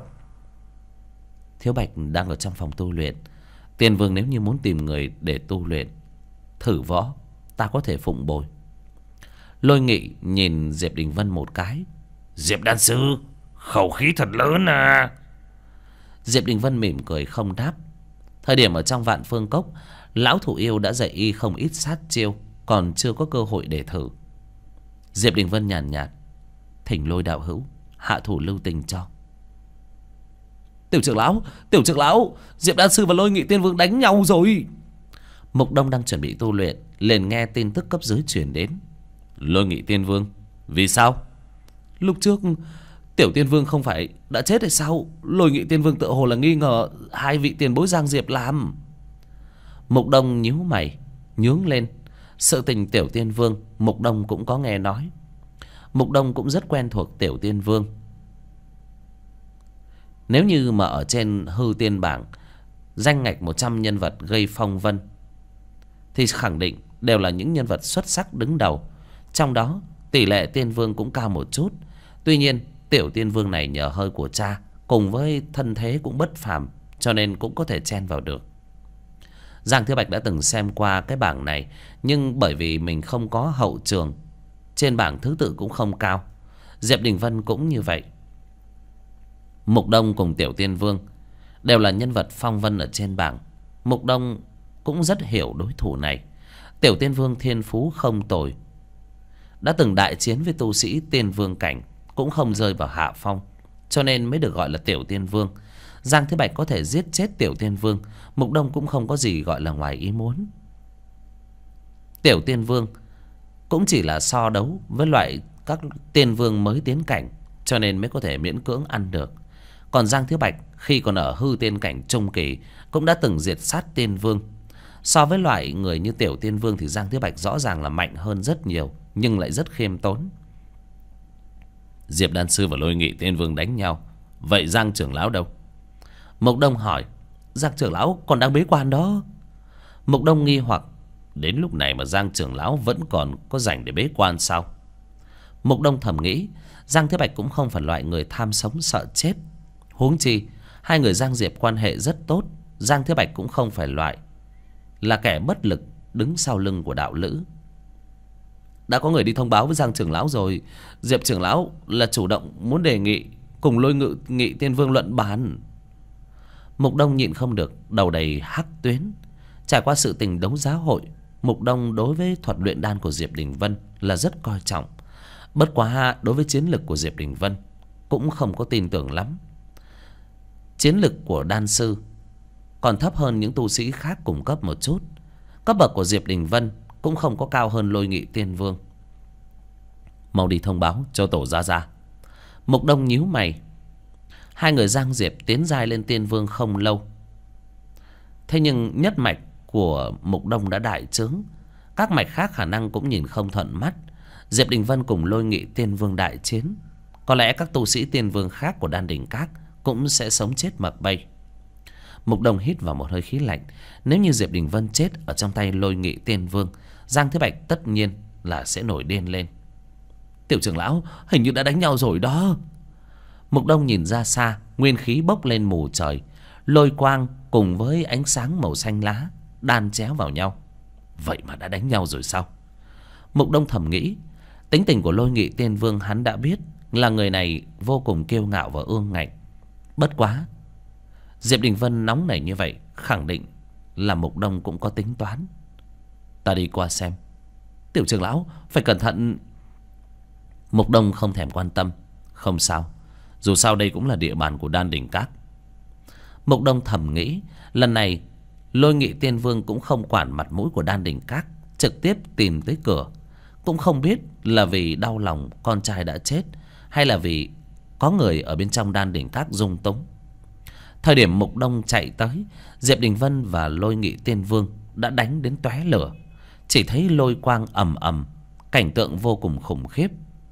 Thiếu Bạch đang ở trong phòng tu luyện. Tiên Vương nếu như muốn tìm người để tu luyện thử võ ta có thể phụng bồi. Lôi Nghị nhìn Diệp Đình Vân một cái. Diệp đan sư, khẩu khí thật lớn à. Diệp Đình Vân mỉm cười không đáp. Thời điểm ở trong Vạn Phương Cốc, lão thủ yêu đã dạy y không ít sát chiêu, còn chưa có cơ hội để thử. Diệp Đình Vân nhàn nhạt, thỉnh Lôi đạo hữu hạ thủ lưu tình cho. Tiểu trưởng lão, Diệp đan sư và Lôi Nghị tiên vương đánh nhau rồi. Mục Đông đang chuẩn bị tu luyện, liền nghe tin tức cấp dưới truyền đến. Lôi Nghị tiên vương, vì sao? Lúc trước Tiểu tiên vương không phải đã chết hay sao? Lôi Nghị tiên vương tựa hồ là nghi ngờ hai vị tiền bối Giang Diệp làm. Mục Đông nhíu mày nhướng lên. Sự tình Tiểu tiên vương Mục Đông cũng có nghe nói. Mục Đông cũng rất quen thuộc Tiểu tiên vương. Nếu như mà ở trên hư tiên bảng danh ngạch 100 nhân vật gây phong vân thì khẳng định đều là những nhân vật xuất sắc đứng đầu. Trong đó tỷ lệ tiên vương cũng cao một chút. Tuy nhiên Tiểu tiên vương này nhờ hơi của cha cùng với thân thế cũng bất phàm, cho nên cũng có thể chen vào được. Giang Thiếu Bạch đã từng xem qua cái bảng này, nhưng bởi vì mình không có hậu trường, trên bảng thứ tự cũng không cao. Diệp Đình Vân cũng như vậy. Mục Đông cùng Tiểu tiên vương đều là nhân vật phong vân ở trên bảng. Mục Đông cũng rất hiểu đối thủ này. Tiểu tiên vương thiên phú không tồi, đã từng đại chiến với tu sĩ tiên vương cảnh, cũng không rơi vào hạ phong, cho nên mới được gọi là Tiểu tiên vương. Giang Thế Bạch có thể giết chết Tiểu tiên vương, Mục Đông cũng không có gì gọi là ngoài ý muốn. Tiểu tiên vương cũng chỉ là so đấu với loại các tiên vương mới tiến cảnh, cho nên mới có thể miễn cưỡng ăn được. Còn Giang Thế Bạch khi còn ở hư tiên cảnh trung kỳ cũng đã từng diệt sát tiên vương. So với loại người như Tiểu tiên vương thì Giang Thế Bạch rõ ràng là mạnh hơn rất nhiều, nhưng lại rất khiêm tốn. Diệp đan sư và Lôi Nghị tiên vương đánh nhau, vậy Giang trưởng lão đâu? Mục Đông hỏi. Giang trưởng lão còn đang bế quan đó. Mục Đông nghi hoặc, đến lúc này mà Giang trưởng lão vẫn còn có rảnh để bế quan sao? Mục Đông thầm nghĩ, Giang Thế Bạch cũng không phải loại người tham sống sợ chết. Huống chi hai người Giang Diệp quan hệ rất tốt. Giang Thế Bạch cũng không phải loại là kẻ bất lực đứng sau lưng của đạo lữ. Đã có người đi thông báo với Giang trưởng lão rồi. Diệp trưởng lão là chủ động muốn đề nghị cùng Lôi Nghị tiên vương luận bàn. Mục Đông nhịn không được, đầu đầy hắc tuyến. Trải qua sự tình đấu giá hội, Mục Đông đối với thuật luyện đan của Diệp Đình Vân là rất coi trọng. Bất quá đối với chiến lực của Diệp Đình Vân cũng không có tin tưởng lắm. Chiến lực của đan sư còn thấp hơn những tu sĩ khác cùng cấp một chút. Cấp bậc của Diệp Đình Vân cũng không có cao hơn Lôi Nghị tiên vương. Mau đi thông báo cho tổ gia gia. Mục Đông nhíu mày. Hai người Giang Diệp tiến giai lên tiên vương không lâu, thế nhưng nhất mạch của Mục Đông đã đại trướng. Các mạch khác khả năng cũng nhìn không thuận mắt. Diệp Đình Vân cùng Lôi Nghị tiên vương đại chiến, có lẽ các tu sĩ tiên vương khác của Đan Đỉnh Các cũng sẽ sống chết mặc bay. Mục Đông hít vào một hơi khí lạnh. Nếu như Diệp Đình Vân chết ở trong tay Lôi Nghị tiên vương, Giang Thế Bạch tất nhiên là sẽ nổi điên lên. Tiểu trưởng lão, hình như đã đánh nhau rồi đó. Mục Đông nhìn ra xa, nguyên khí bốc lên mù trời. Lôi quang cùng với ánh sáng màu xanh lá đan chéo vào nhau. Vậy mà đã đánh nhau rồi sao? Mục Đông thầm nghĩ. Tính tình của Lôi Nghị tiên vương hắn đã biết, là người này vô cùng kiêu ngạo và ương ngạnh. Bất quá Diệp Đình Vân nóng nảy như vậy, khẳng định là Mục Đông cũng có tính toán. Ta đi qua xem. Tiểu trưởng lão phải cẩn thận. Mục Đông không thèm quan tâm. Không sao, dù sao đây cũng là địa bàn của Đan Đỉnh Các. Mục Đông thầm nghĩ, lần này Lôi Nghị tiên vương cũng không quản mặt mũi của Đan Đỉnh Các, trực tiếp tìm tới cửa. Cũng không biết là vì đau lòng con trai đã chết, hay là vì có người ở bên trong Đan Đỉnh Các dung túng. Thời điểm Mục Đông chạy tới, Diệp Đình Vân và Lôi Nghị tiên vương đã đánh đến tóe lửa. Chỉ thấy lôi quang ầm ầm, cảnh tượng vô cùng khủng khiếp.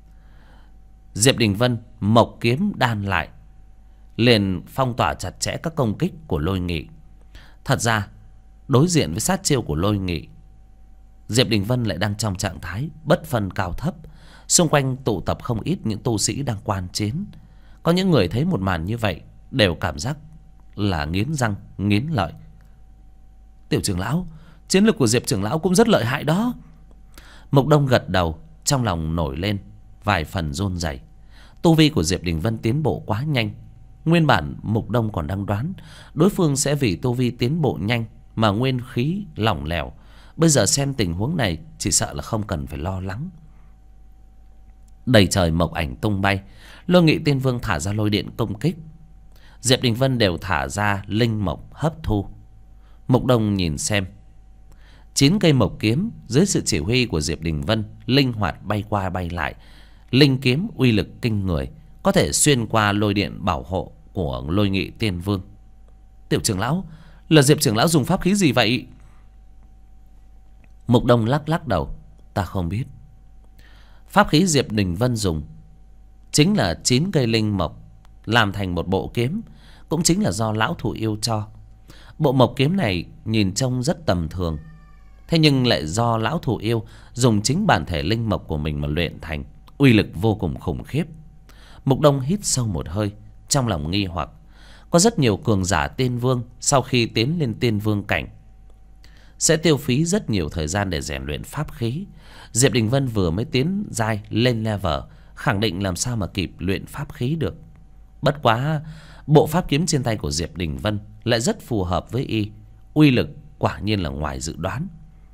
Diệp Đình Vân mộc kiếm đan lại, liền phong tỏa chặt chẽ các công kích của Lôi Nghị. Thật ra đối diện với sát chiêu của Lôi Nghị, Diệp Đình Vân lại đang trong trạng thái bất phân cao thấp. Xung quanh tụ tập không ít những tu sĩ đang quan chiến. Có những người thấy một màn như vậy đều cảm giác là nghiến răng nghiến lợi. Tiểu trưởng lão, Chiến lược của Diệp trưởng lão cũng rất lợi hại đó. Mục Đông gật đầu, trong lòng nổi lên vài phần run rẩy. Tu vi của Diệp Đình Vân tiến bộ quá nhanh. Nguyên bản Mục Đông còn đang đoán đối phương sẽ vì tu vi tiến bộ nhanh mà nguyên khí lỏng lẻo. Bây giờ xem tình huống này, chỉ sợ là không cần phải lo lắng. Đầy trời mộc ảnh tung bay, Lôi Nghị Tiên Vương thả ra lôi điện công kích. Diệp Đình Vân đều thả ra linh mộc hấp thu. Mục Đông nhìn xem, 9 cây mộc kiếm dưới sự chỉ huy của Diệp Đình Vân linh hoạt bay qua bay lại. Linh kiếm uy lực kinh người, có thể xuyên qua lôi điện bảo hộ của Lôi Nghị Tiên Vương. Tiểu trưởng lão, là Diệp trưởng lão dùng pháp khí gì vậy? Mục Đông lắc lắc đầu, ta không biết. Pháp khí Diệp Đình Vân dùng chính là 9 cây linh mộc làm thành một bộ kiếm, cũng chính là do lão thủ yêu cho. Bộ mộc kiếm này nhìn trông rất tầm thường, thế nhưng lại do lão thủ yêu dùng chính bản thể linh mộc của mình mà luyện thành, uy lực vô cùng khủng khiếp. Mục Đông hít sâu một hơi, trong lòng nghi hoặc. Có rất nhiều cường giả tiên vương sau khi tiến lên tiên vương cảnh sẽ tiêu phí rất nhiều thời gian để rèn luyện pháp khí. Diệp Đình Vân vừa mới tiến giai lên level, khẳng định làm sao mà kịp luyện pháp khí được. Bất quá bộ pháp kiếm trên tay của Diệp Đình Vân lại rất phù hợp với y, uy lực quả nhiên là ngoài dự đoán.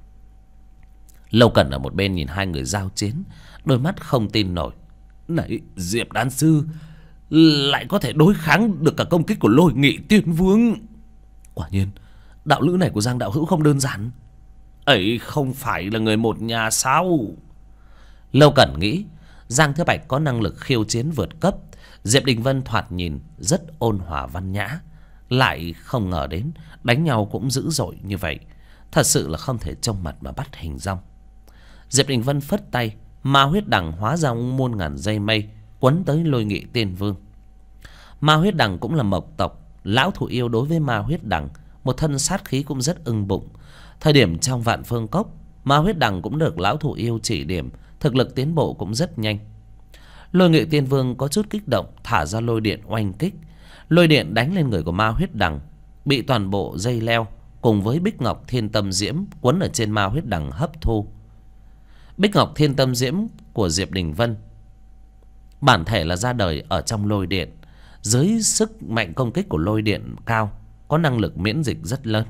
Lâu Cẩn ở một bên nhìn hai người giao chiến, đôi mắt không tin nổi. Này, Diệp đan sư lại có thể đối kháng được cả công kích của Lôi Nghị Tiên Vương. Quả nhiên đạo lữ này của Giang đạo hữu không đơn giản. Ấy không phải là người một nhà sao? Lâu Cẩn nghĩ Giang Thiếu Bạch có năng lực khiêu chiến vượt cấp. Diệp Đình Vân thoạt nhìn rất ôn hòa văn nhã, lại không ngờ đến đánh nhau cũng dữ dội như vậy. Thật sự là không thể trông mặt mà bắt hình dong. Diệp Đình Vân phất tay, ma huyết đằng hóa ra muôn ngàn dây mây quấn tới Lôi Nghị Tiên Vương. Ma huyết đằng cũng là mộc tộc, lão thủ yêu đối với ma huyết đằng một thân sát khí cũng rất ưng bụng. Thời điểm trong Vạn Phương Cốc, ma huyết đằng cũng được lão thủ yêu chỉ điểm, thực lực tiến bộ cũng rất nhanh. Lôi Nghị Tiên Vương có chút kích động, thả ra lôi điện oanh kích. Lôi điện đánh lên người của ma huyết đằng, bị toàn bộ dây leo cùng với Bích Ngọc Thiên Tâm Diễm quấn ở trên ma huyết đằng hấp thu. Bích Ngọc Thiên Tâm Diễm của Diệp Đình Vân bản thể là ra đời ở trong lôi điện, dưới sức mạnh công kích của lôi điện cao, có năng lực miễn dịch rất lớn.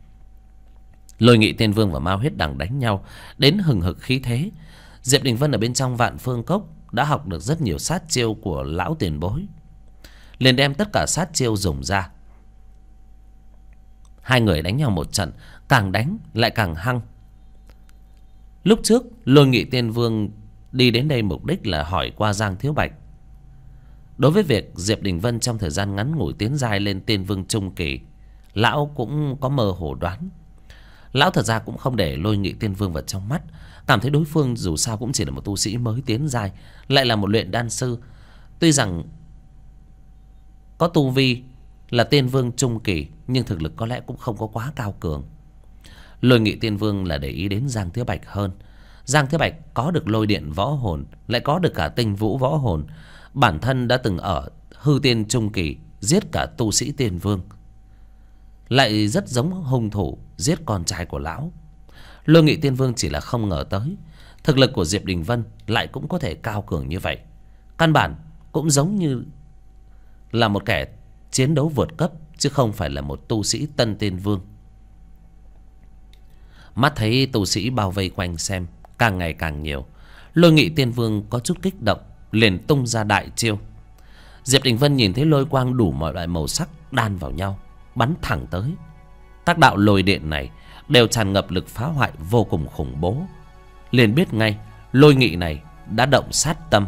Lôi Nghị Tiên Vương và ma huyết đằng đánh nhau đến hừng hực khí thế. Diệp Đình Vân ở bên trong Vạn Phương Cốc đã học được rất nhiều sát chiêu của lão tiền bối, liền đem tất cả sát chiêu dùng ra. Hai người đánh nhau một trận, càng đánh lại càng hăng. Lúc trước Lôi Nghị Tiên Vương đi đến đây mục đích là hỏi qua Giang Thiếu Bạch. Đối với việc Diệp Đình Vân trong thời gian ngắn ngủi tiến giai lên tiên vương trung kỳ, lão cũng có mơ hồ đoán. Lão thật ra cũng không để Lôi Nghị Tiên Vương vào trong mắt, cảm thấy đối phương dù sao cũng chỉ là một tu sĩ mới tiến giai, lại là một luyện đan sư. Tuy rằng có tu vi là tiên vương trung kỳ, nhưng thực lực có lẽ cũng không có quá cao cường. Lôi Nghị Tiên Vương là để ý đến Giang Thiếu Bạch hơn. Giang Thiếu Bạch có được lôi điện võ hồn, lại có được cả tinh vũ võ hồn, bản thân đã từng ở hư tiên trung kỳ giết cả tu sĩ tiên vương, lại rất giống hung thủ giết con trai của lão. Lôi Nghị Tiên Vương chỉ là không ngờ tới thực lực của Diệp Đình Vân lại cũng có thể cao cường như vậy. Căn bản cũng giống như là một kẻ chiến đấu vượt cấp, chứ không phải là một tu sĩ tân tiên vương. Mắt thấy tu sĩ bao vây quanh xem càng ngày càng nhiều, Lôi Nghị Tiên Vương có chút kích động, liền tung ra đại chiêu. Diệp Đình Vân nhìn thấy lôi quang đủ mọi loại màu sắc đan vào nhau, bắn thẳng tới. Các đạo lôi điện này đều tràn ngập lực phá hoại vô cùng khủng bố, liền biết ngay Lôi Nghị này đã động sát tâm.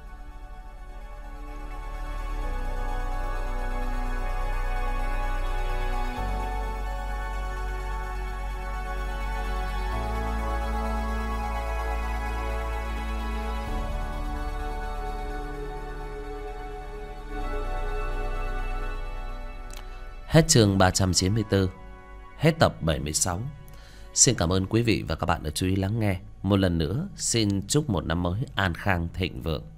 Hết chương 394, hết tập 76. Xin cảm ơn quý vị và các bạn đã chú ý lắng nghe. Một lần nữa xin chúc một năm mới an khang thịnh vượng.